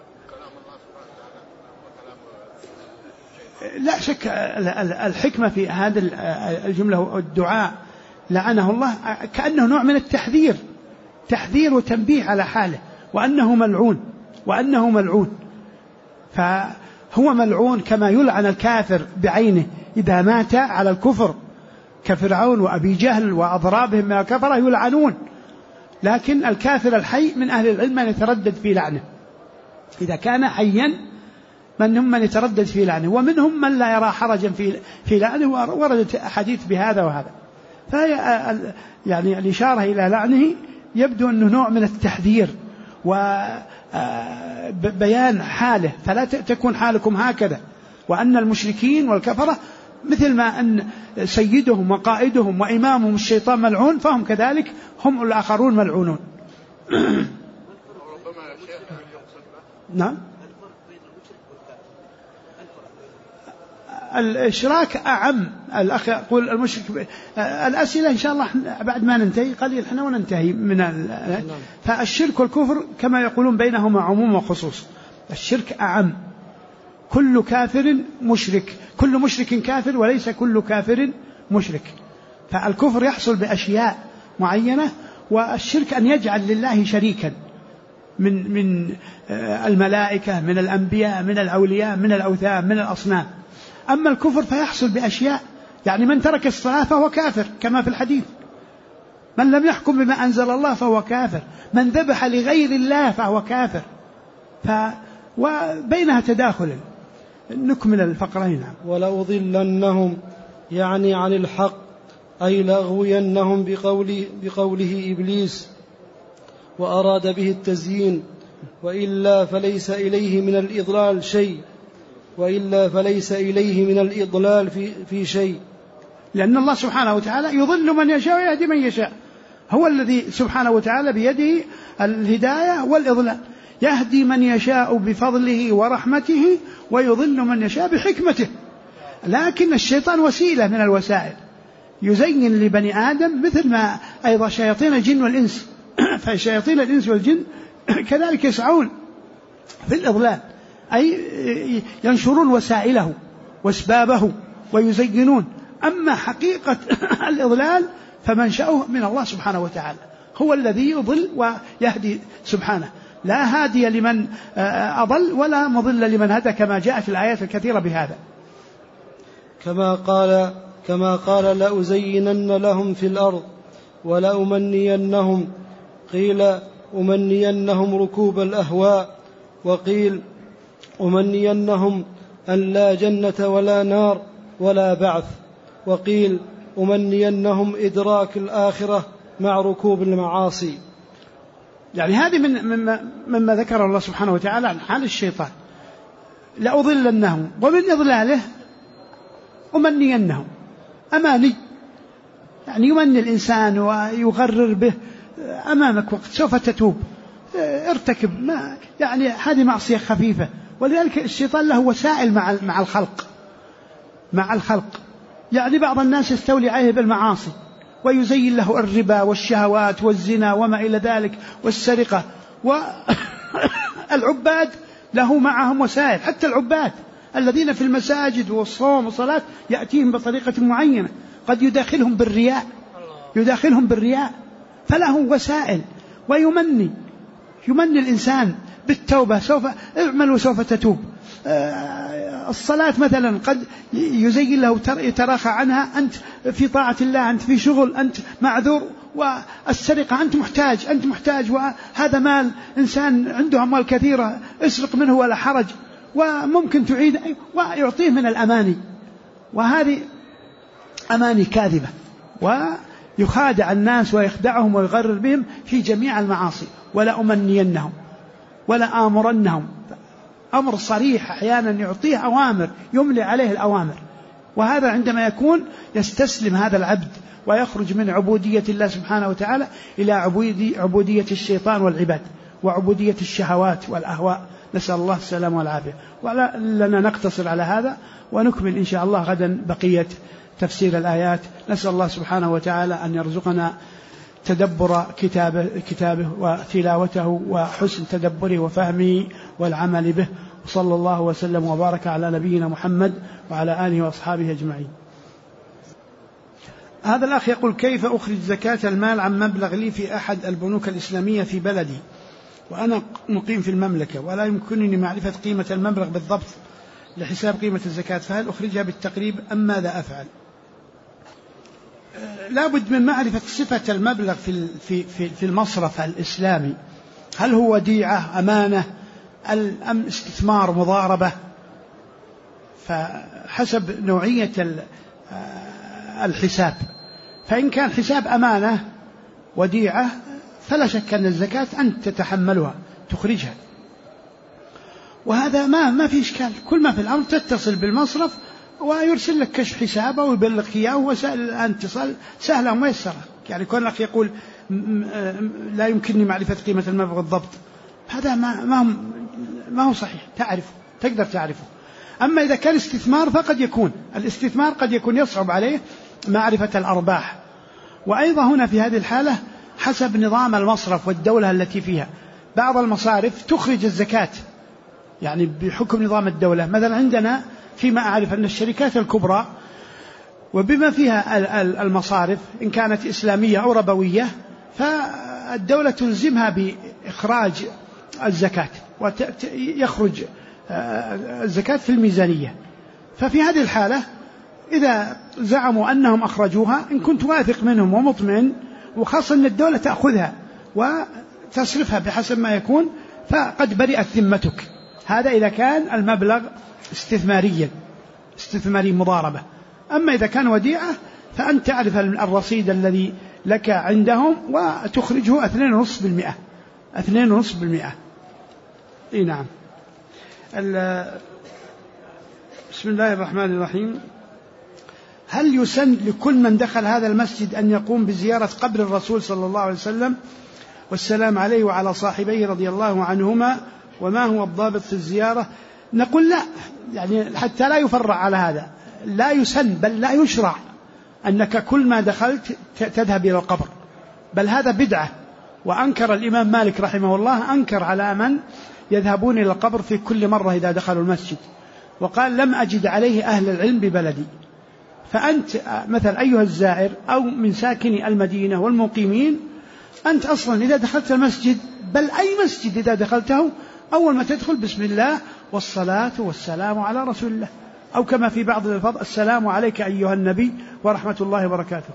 لا شك الحكمة في هذه الجملة والدعاء لعنه الله كأنه نوع من التحذير، تحذير وتنبيه على حاله، وأنه ملعون فهو ملعون كما يلعن الكافر بعينه إذا مات على الكفر، كفرعون وأبي جهل وأضرابهم من الكفرة يلعنون، لكن الكافر الحي من أهل العلم من يتردد في لعنه إذا كان حيا، منهم من يتردد في لعنه ومنهم من لا يرى حرجا في لعنه، وردت أحاديث بهذا وهذا. فهي يعني الإشارة إلى لعنه يبدو أنه نوع من التحذير وبيان حاله، فلا تكون حالكم هكذا، وأن المشركين والكفرة مثل ما أن سيدهم وقائدهم وإمامهم الشيطان ملعون، فهم كذلك هم الآخرون ملعونون. نعم. الإشراك أعم. الأخ يقول المشرك. الأسئلة إن شاء الله بعد ما ننتهي قليل احنا وننتهي من فالشرك والكفر كما يقولون بينهما عموم وخصوص. الشرك أعم، كل كافر مشرك، كل مشرك كافر وليس كل كافر مشرك. فالكفر يحصل بأشياء معينة، والشرك أن يجعل لله شريكا من الملائكة، من الأنبياء، من الأولياء، من الأوثان، من الأصنام. أما الكفر فيحصل بأشياء، يعني من ترك الصلاة فهو كافر كما في الحديث، من لم يحكم بما أنزل الله فهو كافر، من ذبح لغير الله فهو كافر. وبينها تداخل. نكمل الفقرين. ولأضلنهم يعني عن الحق، أي لأغوينهم بقوله إبليس، وأراد به التزيين، وإلا فليس إليه من الإضلال في شيء، لأن الله سبحانه وتعالى يضل من يشاء ويهدي من يشاء، هو الذي سبحانه وتعالى بيده الهداية والإضلال، يهدي من يشاء بفضله ورحمته ويضل من يشاء بحكمته. لكن الشيطان وسيلة من الوسائل، يزين لبني آدم مثل ما أيضا شياطين الجن والإنس فشياطين الإنس والجن كذلك يسعون في الإضلال، أي ينشرون وسائله واسبابه ويزينون. أما حقيقة الإضلال فمنشأه من الله سبحانه وتعالى، هو الذي يضل ويهدي سبحانه، لا هادي لمن أضل ولا مضل لمن هدى، كما جاء في الآيات الكثيرة بهذا. كما قال لأزينن لهم في الأرض ولأمنينهم، قيل أمنينهم ركوب الأهواء، وقيل أمنينهم أن لا جنة ولا نار ولا بعث، وقيل أمنينهم إدراك الآخرة مع ركوب المعاصي. يعني هذه مما ذكر الله سبحانه وتعالى عن حال الشيطان. لأضلنهم، ومن إضلاله أمنينهم، أماني، يعني يمني الإنسان ويغرر به أمامك وقت سوف تتوب، ارتكب ما يعني هذه معصية خفيفة. ولذلك الشيطان له وسائل مع الخلق. يعني بعض الناس يستولي عليه بالمعاصي ويزين له الربا والشهوات والزنا وما إلى ذلك والسرقة، والعباد له معهم وسائل، حتى العباد الذين في المساجد والصوم والصلاة يأتيهم بطريقة معينة، قد يداخلهم بالرياء، فله وسائل. ويمني الإنسان بالتوبة، سوف اعمل وسوف تتوب، الصلاة مثلا قد يزين له يتراخى عنها، أنت في طاعة الله، أنت في شغل، أنت معذور. والسرقة أنت محتاج وهذا مال إنسان عنده أموال كثيرة، اسرق منه ولا حرج، وممكن تعيد ويعطيه من الأماني، وهذه أماني كاذبة، ويخادع الناس ويخدعهم ويغرر بهم في جميع المعاصي. ولا أمنينهم ولا آمرنهم، أمر صريح، أحيانا يعطيه أوامر يملي عليه الأوامر. وهذا عندما يكون يستسلم هذا العبد ويخرج من عبودية الله سبحانه وتعالى إلى عبودية الشيطان والعباد وعبودية الشهوات والأهواء، نسأل الله السلامة والعافية. ولنا نقتصر على هذا ونكمل إن شاء الله غدا بقية تفسير الآيات. نسأل الله سبحانه وتعالى أن يرزقنا تدبر كتابه وتلاوته وحسن تدبره وفهمه والعمل به. وصلى الله وسلم وبارك على نبينا محمد وعلى آله وأصحابه أجمعين. هذا الأخ يقول: كيف أخرج زكاة المال عن مبلغ لي في أحد البنوك الإسلامية في بلدي وأنا مقيم في المملكة، ولا يمكنني معرفة قيمة المبلغ بالضبط لحساب قيمة الزكاة، فهل أخرجها بالتقريب أم ماذا أفعل؟ لا بد من معرفة صفة المبلغ في المصرف الإسلامي، هل هو وديعة أمانة أم استثمار مضاربة؟ فحسب نوعية الحساب، فإن كان حساب أمانة وديعة فلا شك أن الزكاة أنت تتحملها تخرجها، وهذا ما في إشكال. كل ما في الأمر تتصل بالمصرف ويرسل لك كشف حسابه ويبلغك إياه، وسائل الاتصال سهلة وميسرة. يعني كون الأخ يقول لا يمكنني معرفة قيمة المبلغ بالضبط، هذا ما هو صحيح، تقدر تعرفه. أما إذا كان استثمار فقد يكون الاستثمار قد يكون يصعب عليه معرفة الأرباح. وأيضا هنا في هذه الحالة حسب نظام المصرف والدولة التي فيها، بعض المصارف تخرج الزكاة يعني بحكم نظام الدولة. مثلا عندنا فيما أعرف أن الشركات الكبرى وبما فيها المصارف إن كانت إسلامية أو ربوية فالدولة تلزمها بإخراج الزكاة ويخرج الزكاة في الميزانية. ففي هذه الحالة إذا زعموا أنهم أخرجوها، إن كنت واثق منهم ومطمئن، وخاصة أن الدولة تأخذها وتصرفها بحسب ما يكون، فقد برئت ذمتك. هذا إذا كان المبلغ استثماري مضاربة. أما إذا كان وديعة فأنت تعرف الرصيد الذي لك عندهم وتخرجه 2.5%. نعم. بسم الله الرحمن الرحيم. هل يسن لكل من دخل هذا المسجد أن يقوم بزيارة قبر الرسول صلى الله عليه وسلم والسلام عليه وعلى صاحبيه رضي الله عنهما، وما هو الضابط في الزيارة؟ نقول لا، يعني حتى لا يفرع على هذا، لا يسن بل لا يشرع أنك كل ما دخلت تذهب إلى القبر، بل هذا بدعة. وأنكر الإمام مالك رحمه الله أنكر على من يذهبون إلى القبر في كل مرة إذا دخلوا المسجد، وقال: لم أجد عليه أهل العلم ببلدي. فأنت مثلا أيها الزائر أو من ساكني المدينة والمقيمين، أنت أصلا إذا دخلت المسجد، بل أي مسجد إذا دخلته، أول ما تدخل بسم الله والصلاة والسلام على رسول الله، أو كما في بعض الألفاظ: السلام عليك أيها النبي ورحمة الله وبركاته.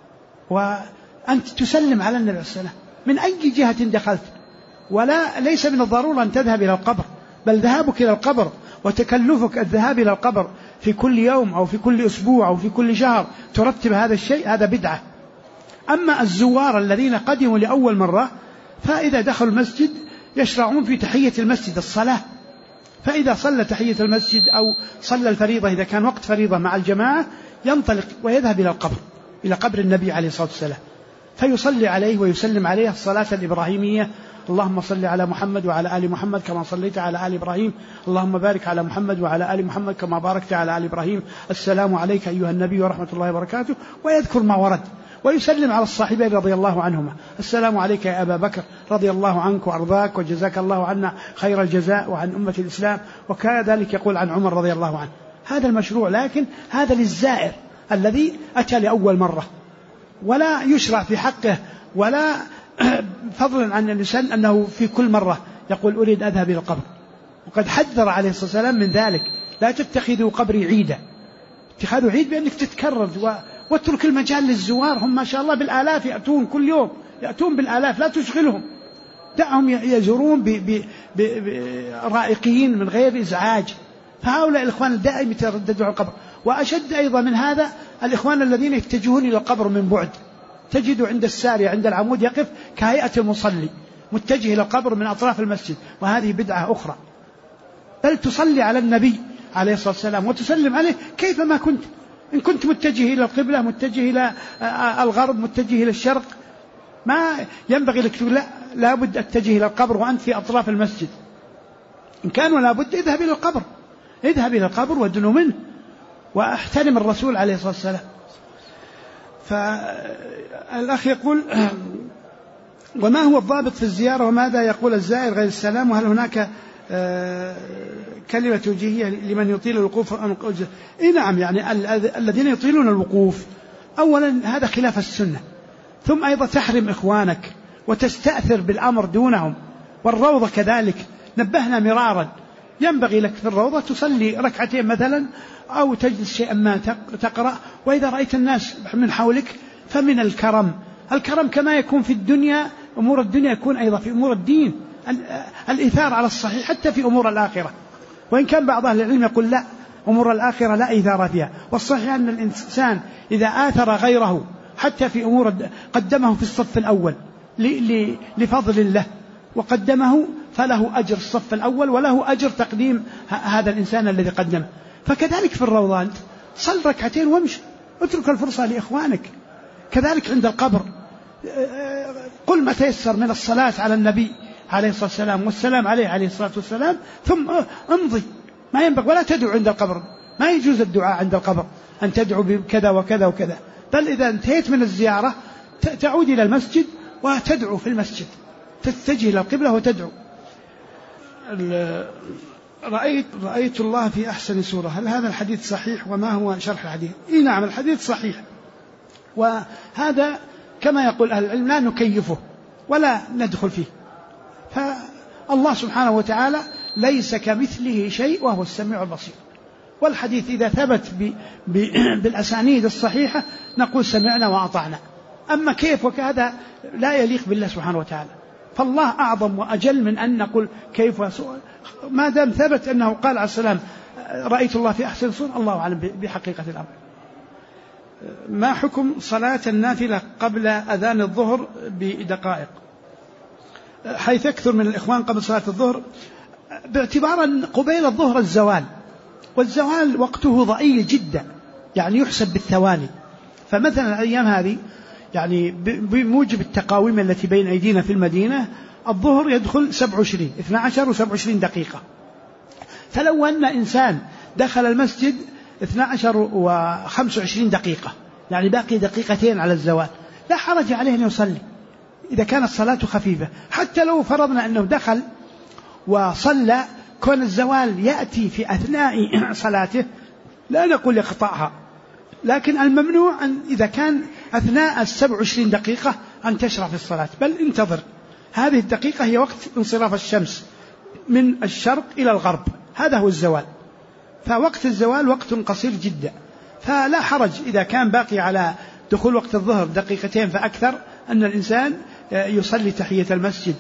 وأنت تسلم على النبي صلى الله عليه وسلم من أي جهة دخلت، ليس من الضرورة أن تذهب إلى القبر، بل ذهابك إلى القبر وتكلفك الذهاب إلى القبر في كل يوم أو في كل أسبوع أو في كل شهر ترتب هذا الشيء، هذا بدعة. أما الزوار الذين قدموا لأول مرة، فإذا دخلوا المسجد يشرعون في تحية المسجد الصلاة، فإذا صلى تحية المسجد أو صلى الفريضة إذا كان وقت فريضة مع الجماعة، ينطلق ويذهب إلى القبر، إلى قبر النبي عليه الصلاة والسلام، فيصلي عليه ويسلم عليه الصلاة الإبراهيمية: اللهم صل على محمد وعلى آل محمد كما صليت على آل إبراهيم، اللهم بارك على محمد وعلى آل محمد كما باركت على آل إبراهيم، السلام عليك أيها النبي ورحمة الله وبركاته، ويذكر ما ورد، ويسلم على الصاحبين رضي الله عنهما: السلام عليك يا أبا بكر رضي الله عنك وأرضاك وجزاك الله عنا خير الجزاء وعن أمة الإسلام، وكذلك يقول عن عمر رضي الله عنه. هذا المشروع، لكن هذا للزائر الذي أتى لأول مرة، ولا يشرع في حقه، ولا فضلا عن الإنسان أنه في كل مرة يقول أريد أذهب إلى القبر. وقد حذر عليه الصلاة والسلام من ذلك: لا تتخذوا قبري عيدا. اتخاذوا عيد بأنك تتكرر واترك المجال للزوار، هم ما شاء الله بالآلاف يأتون كل يوم، يأتون بالآلاف، لا تشغلهم، دعهم يزورون برائقين من غير إزعاج. فهؤلاء الإخوان دائما يترددوا على القبر. وأشد أيضا من هذا الإخوان الذين يتجهون إلى القبر من بعد، تجد عند السارية عند العمود يقف كهيئة المصلي متجه إلى القبر من أطراف المسجد، وهذه بدعة أخرى. بل تصلي على النبي عليه الصلاة والسلام وتسلم عليه كيفما كنت، إن كنت متجه إلى القبلة، متجه إلى الغرب، متجه إلى الشرق، ما ينبغي لك تقول لا بد أتجه إلى القبر وأنت في أطراف المسجد. إن كان ولا بد اذهب إلى القبر، اذهب إلى القبر وادنو منه واحترم الرسول عليه الصلاة والسلام. فالأخ يقول: وما هو الضابط في الزيارة وماذا يقول الزائر غير السلام؟ وهل هناك كلمة توجيهية لمن يطيل الوقوف؟ نعم، يعني الذين يطيلون الوقوف أولا هذا خلاف السنة، ثم أيضا تحرم إخوانك وتستأثر بالأمر دونهم. والروضة كذلك نبهنا مرارا، ينبغي لك في الروضة تصلي ركعتين مثلا أو تجلس شيئا ما تقرأ. وإذا رأيت الناس من حولك فمن الكرم كما يكون في الدنيا أمور الدنيا يكون أيضا في أمور الدين، الإيثار على الصحيح حتى في أمور الآخرة. وإن كان بعض أهل العلم يقول لا، أمور الآخرة لا إيثار فيها، والصحيح أن الإنسان إذا آثر غيره حتى في أمور قدمه في الصف الأول لفضل الله وقدمه فله أجر الصف الأول وله أجر تقديم هذا الإنسان الذي قدمه. فكذلك في الروضان صل ركعتين وامشي، اترك الفرصة لإخوانك. كذلك عند القبر قل ما تيسر من الصلاة على النبي عليه الصلاة والسلام والسلام عليه عليه الصلاة والسلام، ثم امضي. ما ينبغي ولا تدعو عند القبر، ما يجوز الدعاء عند القبر أن تدعو بكذا وكذا وكذا، بل إذا انتهيت من الزيارة تعود إلى المسجد وتدعو في المسجد، تتجه إلى القبلة وتدعو. رأيت الله في أحسن سورة، هل هذا الحديث صحيح؟ وما هو شرح الحديث؟ نعم، الحديث صحيح، وهذا كما يقول أهل العلم لا نكيفه ولا ندخل فيه. فالله سبحانه وتعالى ليس كمثله شيء وهو السميع البصير. والحديث إذا ثبت بالأسانيد الصحيحة نقول سمعنا وأطعنا. أما كيف وكذا لا يليق بالله سبحانه وتعالى، فالله أعظم وأجل من أن نقول كيف ما دام ثبت أنه قال عليه السلام رأيت الله في أحسن صورة. الله أعلم بحقيقة الأمر. ما حكم صلاة النافلة قبل أذان الظهر بدقائق، حيث أكثر من الإخوان قبل صلاة الظهر باعتبار أن قبيل الظهر الزوال، والزوال وقته ضئيل جدا، يعني يحسب بالثواني. فمثلا الأيام هذه يعني بموجب التقاويم التي بين أيدينا في المدينة الظهر يدخل 27 12 و27 دقيقة. فلو أن إنسان دخل المسجد 12 و25 دقيقة، يعني باقي دقيقتين على الزوال، لا حرج عليه أن يصلي إذا كانت صلاته خفيفة. حتى لو فرضنا أنه دخل وصلى كون الزوال يأتي في أثناء صلاته لا نقول يقطعها، لكن الممنوع أن إذا كان أثناء 27 دقيقة أن تشرع في الصلاة، بل انتظر. هذه الدقيقة هي وقت انصراف الشمس من الشرق إلى الغرب، هذا هو الزوال. فوقت الزوال وقت قصير جدا، فلا حرج إذا كان باقي على دخول وقت الظهر دقيقتين فأكثر أن الإنسان يصلي تحية المسجد.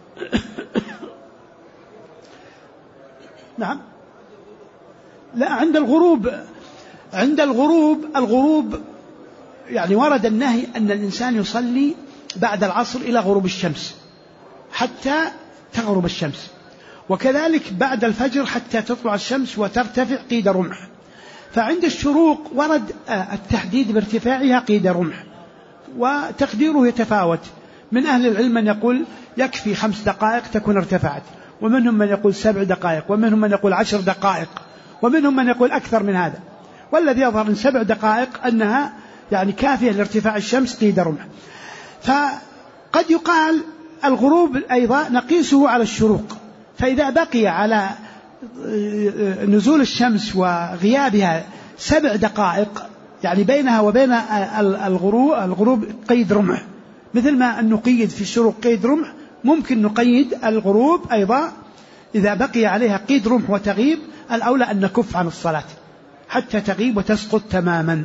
نعم، لا، عند الغروب يعني ورد النهي أن الإنسان يصلي بعد العصر إلى غروب الشمس حتى تغرب الشمس، وكذلك بعد الفجر حتى تطلع الشمس وترتفع قيد رمح. فعند الشروق ورد التحديد بارتفاعها قيد رمح، وتقديره يتفاوت. من أهل العلم من يقول يكفي 5 دقائق تكون ارتفعت، ومنهم من يقول 7 دقائق، ومنهم من يقول 10 دقائق، ومنهم من يقول أكثر من هذا. والذي يظهر من 7 دقائق أنها يعني كافية لارتفاع الشمس قيد رمح. فقد يقال الغروب أيضا نقيسه على الشروق، فإذا بقي على نزول الشمس وغيابها 7 دقائق يعني بينها وبين الغروب قيد رمح، مثل ما أن نقيد في الشروق قيد رمح ممكن نقيد الغروب أيضا إذا بقي عليها قيد رمح وتغيب الأولى أن نكف عن الصلاة حتى تغيب وتسقط تماما.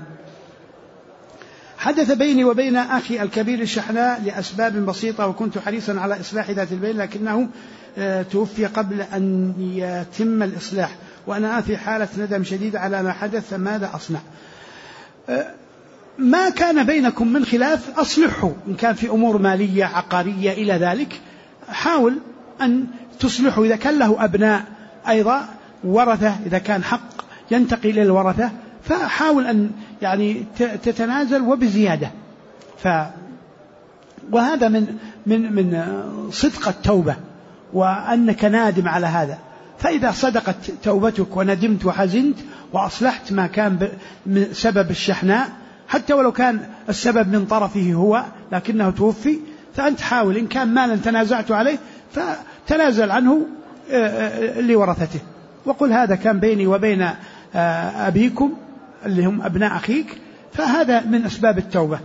حدث بيني وبين أخي الكبير الشحناء لأسباب بسيطة، وكنت حريصا على إصلاح ذات البين، لكنه توفي قبل أن يتم الإصلاح، وأنا في حالة ندم شديد على ما حدث، فماذا أصنع؟ ما كان بينكم من خلاف أصلحه، إن كان في أمور مالية عقارية إلى ذلك حاول أن تصلحه. إذا كان له أبناء أيضا ورثة، إذا كان حق ينتقل إلى الورثة فحاول أن يعني تتنازل وبزيادة. وهذا من صدق التوبة، وأنك نادم على هذا. فإذا صدقت توبتك وندمت وحزنت وأصلحت ما كان سبب الشحناء، حتى ولو كان السبب من طرفه هو لكنه توفي، فأنت حاول إن كان مالا تنازعت عليه فتنازل عنه لورثته، وقل هذا كان بيني وبين أبيكم اللي هم أبناء أخيك، فهذا من أسباب التوبة.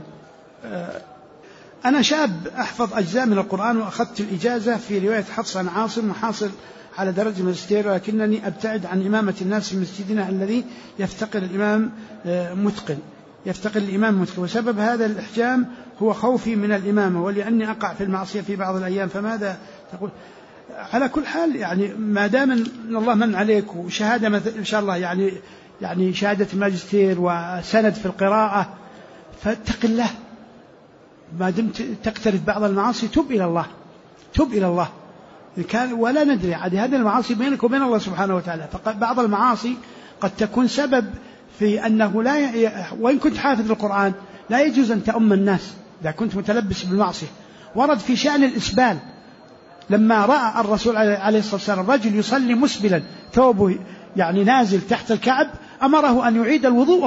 أنا شاب أحفظ أجزاء من القرآن، وأخذت الإجازة في رواية حفص عن عاصم، وحاصل على درجة ماجستير، ولكنني أبتعد عن إمامة الناس في مسجدنا الذي يفتقر الإمام متقن. وسبب هذا الإحجام هو خوفي من الإمامة، ولأني أقع في المعصية في بعض الأيام، فماذا تقول؟ على كل حال يعني ما دام أن الله من عليك وشهادة إن شاء الله يعني شهادة ماجستير وسند في القراءة، فاتق الله. ما دمت تقترف بعض المعاصي تب إلى الله كان ولا ندري عاد هذه المعاصي بينك وبين الله سبحانه وتعالى. فبعض المعاصي قد تكون سبب في أنه وإن كنت حافظ القرآن لا يجوز أن تأم الناس إذا كنت متلبس بالمعصية. ورد في شأن الإسبال لما رأى الرسول عليه الصلاة والسلام الرجل يصلي مسبلا ثوبه يعني نازل تحت الكعب، أمره أن يعيد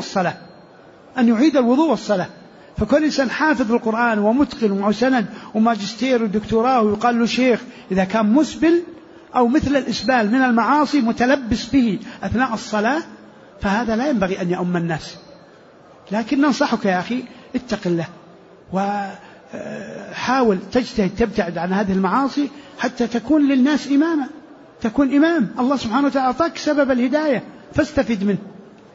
الوضوء والصلاة. فكل إنسان حافظ القرآن ومتقن وسند وماجستير ودكتوراه ويقال له شيخ، إذا كان مسبل أو مثل الإسبال من المعاصي متلبس به أثناء الصلاة، فهذا لا ينبغي أن يؤم الناس. لكن ننصحك يا أخي اتق الله، وحاول تجتهد تبتعد عن هذه المعاصي حتى تكون للناس إماما، تكون إمام. الله سبحانه وتعالى أعطاك سبب الهداية فاستفد منه.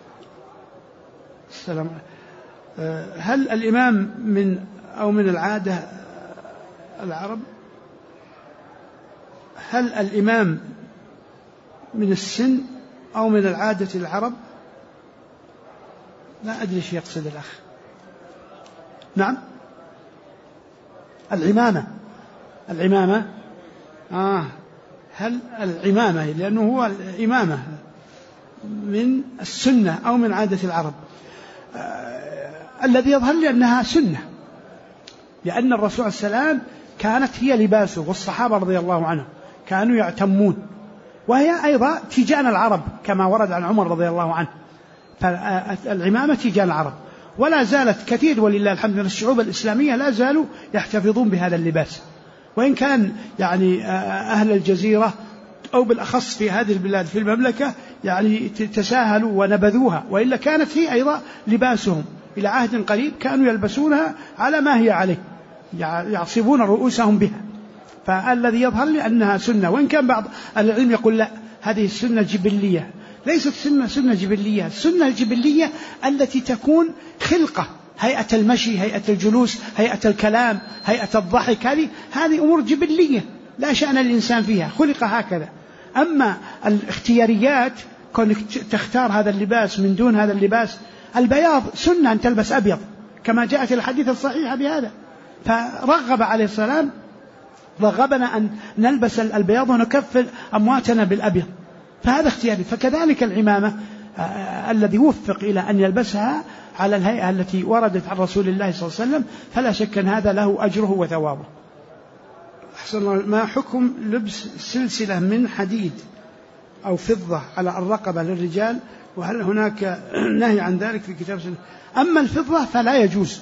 السلام عليكم. هل الإمام من العادة العرب؟ هل الإمام من السن أو من العادة العرب؟ لا أدري ايش يقصد الأخ. نعم العمامة هل العمامة لأنه هو الإمامة من السنة أو من عادة العرب؟ الذي يظهر لي أنها سنة، لأن الرسول عليه السلام كانت هي لباسه، والصحابة رضي الله عنهم كانوا يعتمون، وهي أيضا تيجان العرب كما ورد عن عمر رضي الله عنه. فالعمامة تيجان العرب، ولا زالت كثير ولله الحمد من الشعوب الإسلامية لا زالوا يحتفظون بهذا اللباس، وإن كان يعني أهل الجزيرة أو بالأخص في هذه البلاد في المملكة يعني تساهلوا ونبذوها، وإلا كانت هي أيضا لباسهم إلى عهد قريب، كانوا يلبسونها على ما هي عليه، يعصبون رؤوسهم بها. فالذي يظهر لي أنها سنة، وإن كان بعض العلم يقول لا هذه السنة جبلية. ليست سنة جبلية. السنة الجبلية التي تكون خلقة، هيئة المشي، هيئة الجلوس، هيئة الكلام، هيئة الضحك، هذه أمور جبلية لا شأن الإنسان فيها، خلق هكذا. أما الاختياريات كونك تختار هذا اللباس من دون هذا اللباس، البياض سنة أن تلبس أبيض كما جاءت الحديث الصحيحة بهذا، فرغب عليه السلام رغبنا أن نلبس البياض ونكفل أمواتنا بالأبيض، فهذا اختياري. فكذلك العمامة الذي وفق إلى أن يلبسها على الهيئة التي وردت عن رسول الله صلى الله عليه وسلم، فلا شك أن هذا له أجره وثوابه. أحسن الله. ما حكم لبس سلسلة من حديد أو فضة على الرقبة للرجال، وهل هناك نهي عن ذلك في كتاب سنة؟ أما الفضة فلا يجوز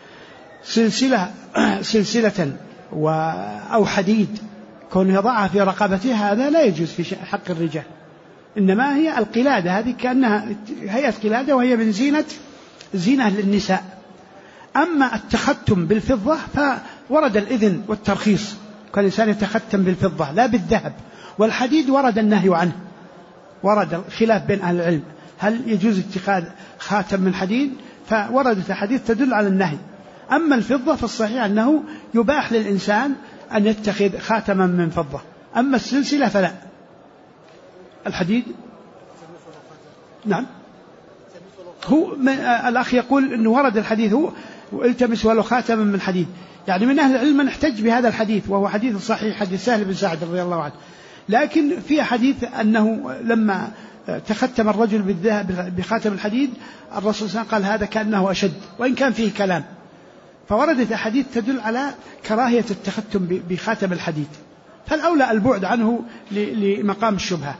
سلسلة أو حديد كون يضعها في رقبته، هذا لا يجوز في حق الرجال. إنما هي القلادة، هذه كأنها هيئة قلادة وهي من زينة للنساء. أما التختم بالفضة فورد الإذن والترخيص، كل إنسان يتختم بالفضة لا بالذهب، والحديد ورد النهي عنه، ورد الخلاف بين أهل العلم هل يجوز اتخاذ خاتم من حديد، فوردت حديث تدل على النهي. أما الفضة فالصحيح أنه يباح للإنسان أن يتخذ خاتما من فضة، أما السلسلة فلا. الحديد نعم، هو الأخ يقول أنه ورد الحديث هو التمس ولو خاتما من حديد، يعني من أهل العلم من احتج بهذا الحديث وهو حديث صحيح، حديث سهل بن سعد رضي الله عنه. لكن في حديث أنه لما تختم الرجل بالذهب بخاتم الحديد الرسول صلى الله عليه وسلم قال هذا كأنه أشد، وإن كان فيه كلام. فوردت أحاديث تدل على كراهية التختم بخاتم الحديد، فالأولى البعد عنه لمقام الشبهة.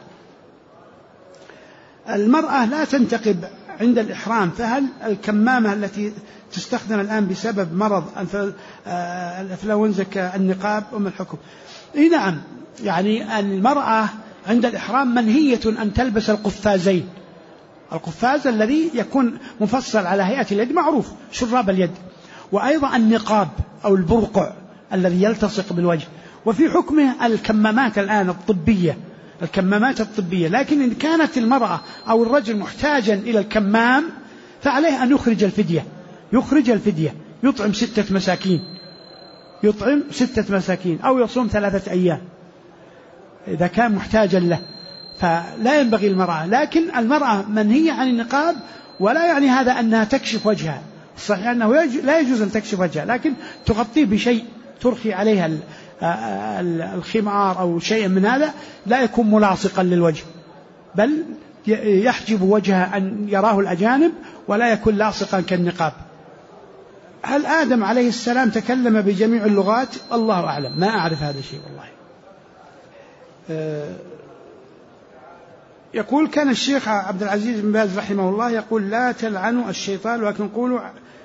المرأة لا تنتقب عند الإحرام، فهل الكمامة التي تستخدم الآن بسبب مرض الإنفلونزا كالنقاب أم الحكم؟ نعم، يعني المرأة عند الإحرام منهية أن تلبس القفازين، القفاز الذي يكون مفصل على هيئة اليد معروف شراب اليد، وأيضا النقاب أو البرقع الذي يلتصق بالوجه. وفي حكمه الكمامات الآن الطبية، الكمامات الطبية. لكن إن كانت المرأة أو الرجل محتاجا إلى الكمام فعليه أن يخرج الفدية، يطعم 6 مساكين أو يصوم 3 أيام إذا كان محتاجا له، فلا ينبغي المرأة. لكن المرأة منهية عن النقاب، ولا يعني هذا أنها تكشف وجهها، الصحيح أنه لا يجوز أن تكشف وجهها، لكن تغطيه بشيء ترخي عليها الخمار أو شيء من هذا، لا يكون ملاصقا للوجه، بل يحجب وجهها أن يراه الأجانب، ولا يكون لاصقا كالنقاب. هل آدم عليه السلام تكلم بجميع اللغات؟ الله أعلم، ما أعرف هذا الشيء والله. يقول كان الشيخ عبد العزيز بن باز رحمه الله يقول لا تلعنوا الشيطان ولكن قولوا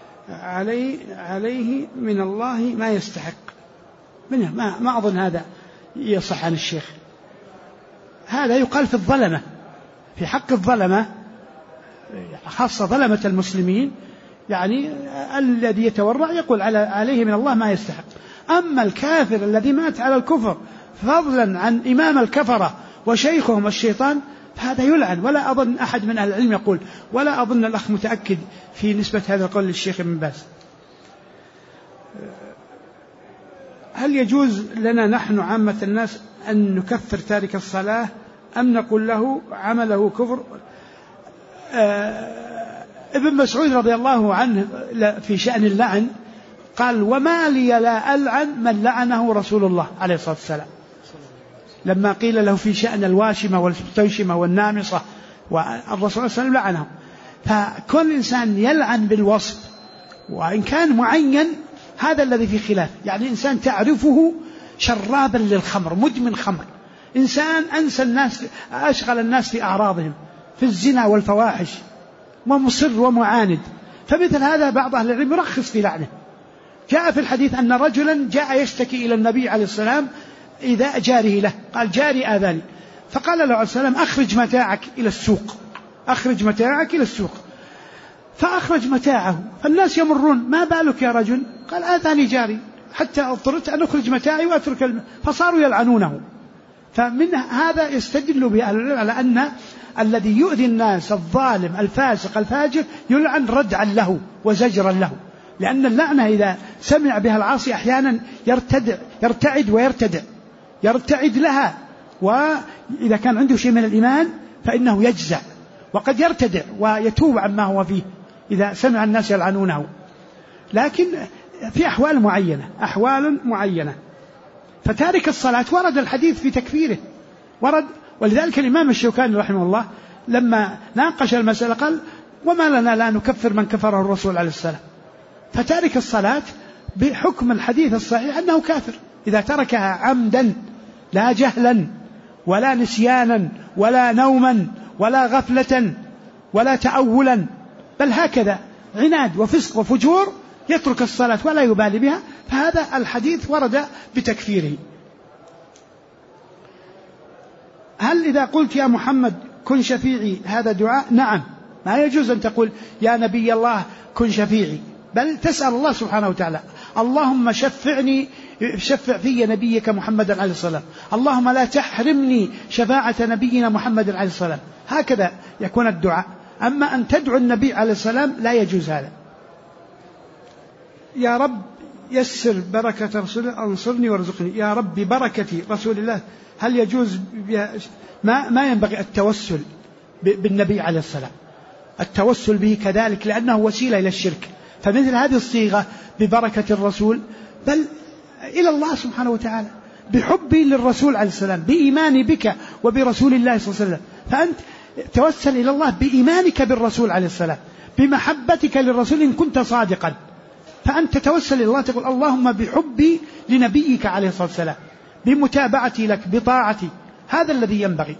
عليه من الله ما يستحق. ما أظن هذا يصح عن الشيخ، هذا يقال في الظلمة، في حق الظلمة خاصة ظلمة المسلمين، يعني الذي يتورع يقول عليه من الله ما يستحق. أما الكافر الذي مات على الكفر فضلا عن إمام الكفرة وشيخهم الشيطان فهذا يلعن، ولا أظن أحد من أهل العلم يقول، ولا أظن الأخ متأكد في نسبة هذا القول للشيخ ابن باز. هل يجوز لنا نحن عامة الناس أن نكفر تارك الصلاة أم نقول له عمله كفر؟ ابن مسعود رضي الله عنه في شأن اللعن قال وما لي لا ألعن من لعنه رسول الله عليه الصلاة والسلام، لما قيل له في شأن الواشمة والمستوشمة والنامصة والرسول صلى الله عليه وسلم لعنه. فكل إنسان يلعن بالوصف وإن كان معين هذا الذي في خلاف، يعني إنسان تعرفه شرابا للخمر مدمن خمر، إنسان أنسى الناس أشغل الناس في أعراضهم في الزنا والفواحش ومصر ومعاند، فمثل هذا بعض أهل العلم يرخص في لعنه. جاء في الحديث أن رجلا جاء يشتكي إلى النبي عليه السلام إذا جاره له، قال جاري آذاني، فقال له عليه السلام أخرج متاعك إلى السوق، أخرج متاعك إلى السوق، فأخرج متاعه، فالناس يمرون ما بالك يا رجل؟ قال آذاني جاري حتى اضطررت أن أخرج متاعي وأترك فصاروا يلعنونه. فمن هذا يستدل بأهل العلم على أن الذي يؤذي الناس الظالم الفاسق الفاجر يلعن ردعا له وزجرا له، لأن اللعنة إذا سمع بها العاصي أحيانا يرتعد ويرتدع، يرتعد لها، وإذا كان عنده شيء من الإيمان فإنه يجزع، وقد يرتدع ويتوب عما هو فيه إذا سمع الناس يلعنونه. لكن في أحوال معينة فتارك الصلاة ورد الحديث في تكفيره، ورد. ولذلك الإمام الشوكاني رحمه الله لما ناقش المسألة قال وما لنا لا نكفر من كفره الرسول عليه السلام. فتارك الصلاة بحكم الحديث الصحيح أنه كافر إذا تركها عمدا، لا جهلا ولا نسيانا ولا نوما ولا غفلة ولا تأولا، بل هكذا عناد وفسق وفجور يترك الصلاة ولا يبالي بها، فهذا الحديث ورد بتكفيره. هل إذا قلت يا محمد كن شفيعي هذا دعاء؟ نعم، ما يجوز أن تقول يا نبي الله كن شفيعي، بل تسأل الله سبحانه وتعالى اللهم شفعني شفع في نبيك محمد عليه الصلاة والسلام، اللهم لا تحرمني شفاعة نبينا محمد عليه الصلاة والسلام. هكذا يكون الدعاء. أما أن تدعو النبي عليه السلام لا يجوز هذا. يا رب يسر بركة رسول الله أنصرني وارزقني، يا رب ببركة رسول الله. هل يجوز؟ ما ينبغي التوسل بالنبي عليه السلام، التوسل به كذلك لأنه وسيلة إلى الشرك. فمثل هذه الصيغة ببركة الرسول بل إلى الله سبحانه وتعالى، بحبي للرسول عليه السلام، بإيماني بك وبرسول الله صلى الله عليه وسلم. فأنت توسل إلى الله بإيمانك بالرسول عليه السلام، بمحبتك للرسول إن كنت صادقا، فأنت تتوسل إلى الله تقول اللهم بحبي لنبيك عليه الصلاة والسلام، بمتابعتي لك، بطاعتي. هذا الذي ينبغي.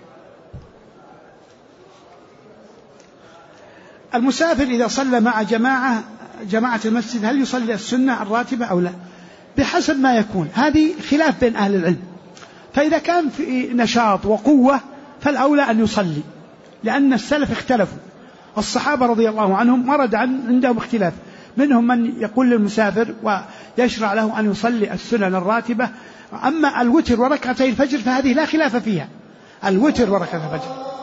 المسافر إذا صلى مع جماعة المسجد هل يصلي السنة الراتبة أو لا؟ بحسب ما يكون، هذه خلاف بين أهل العلم. فإذا كان في نشاط وقوة فالأولى أن يصلي، لأن السلف اختلفوا. الصحابة رضي الله عنهم ورد عندهم اختلاف، منهم من يقول للمسافر ويشرع له أن يصلي السنن الراتبة. أما الوتر وركعتي الفجر فهذه لا خلاف فيها، الوتر وركعتي الفجر.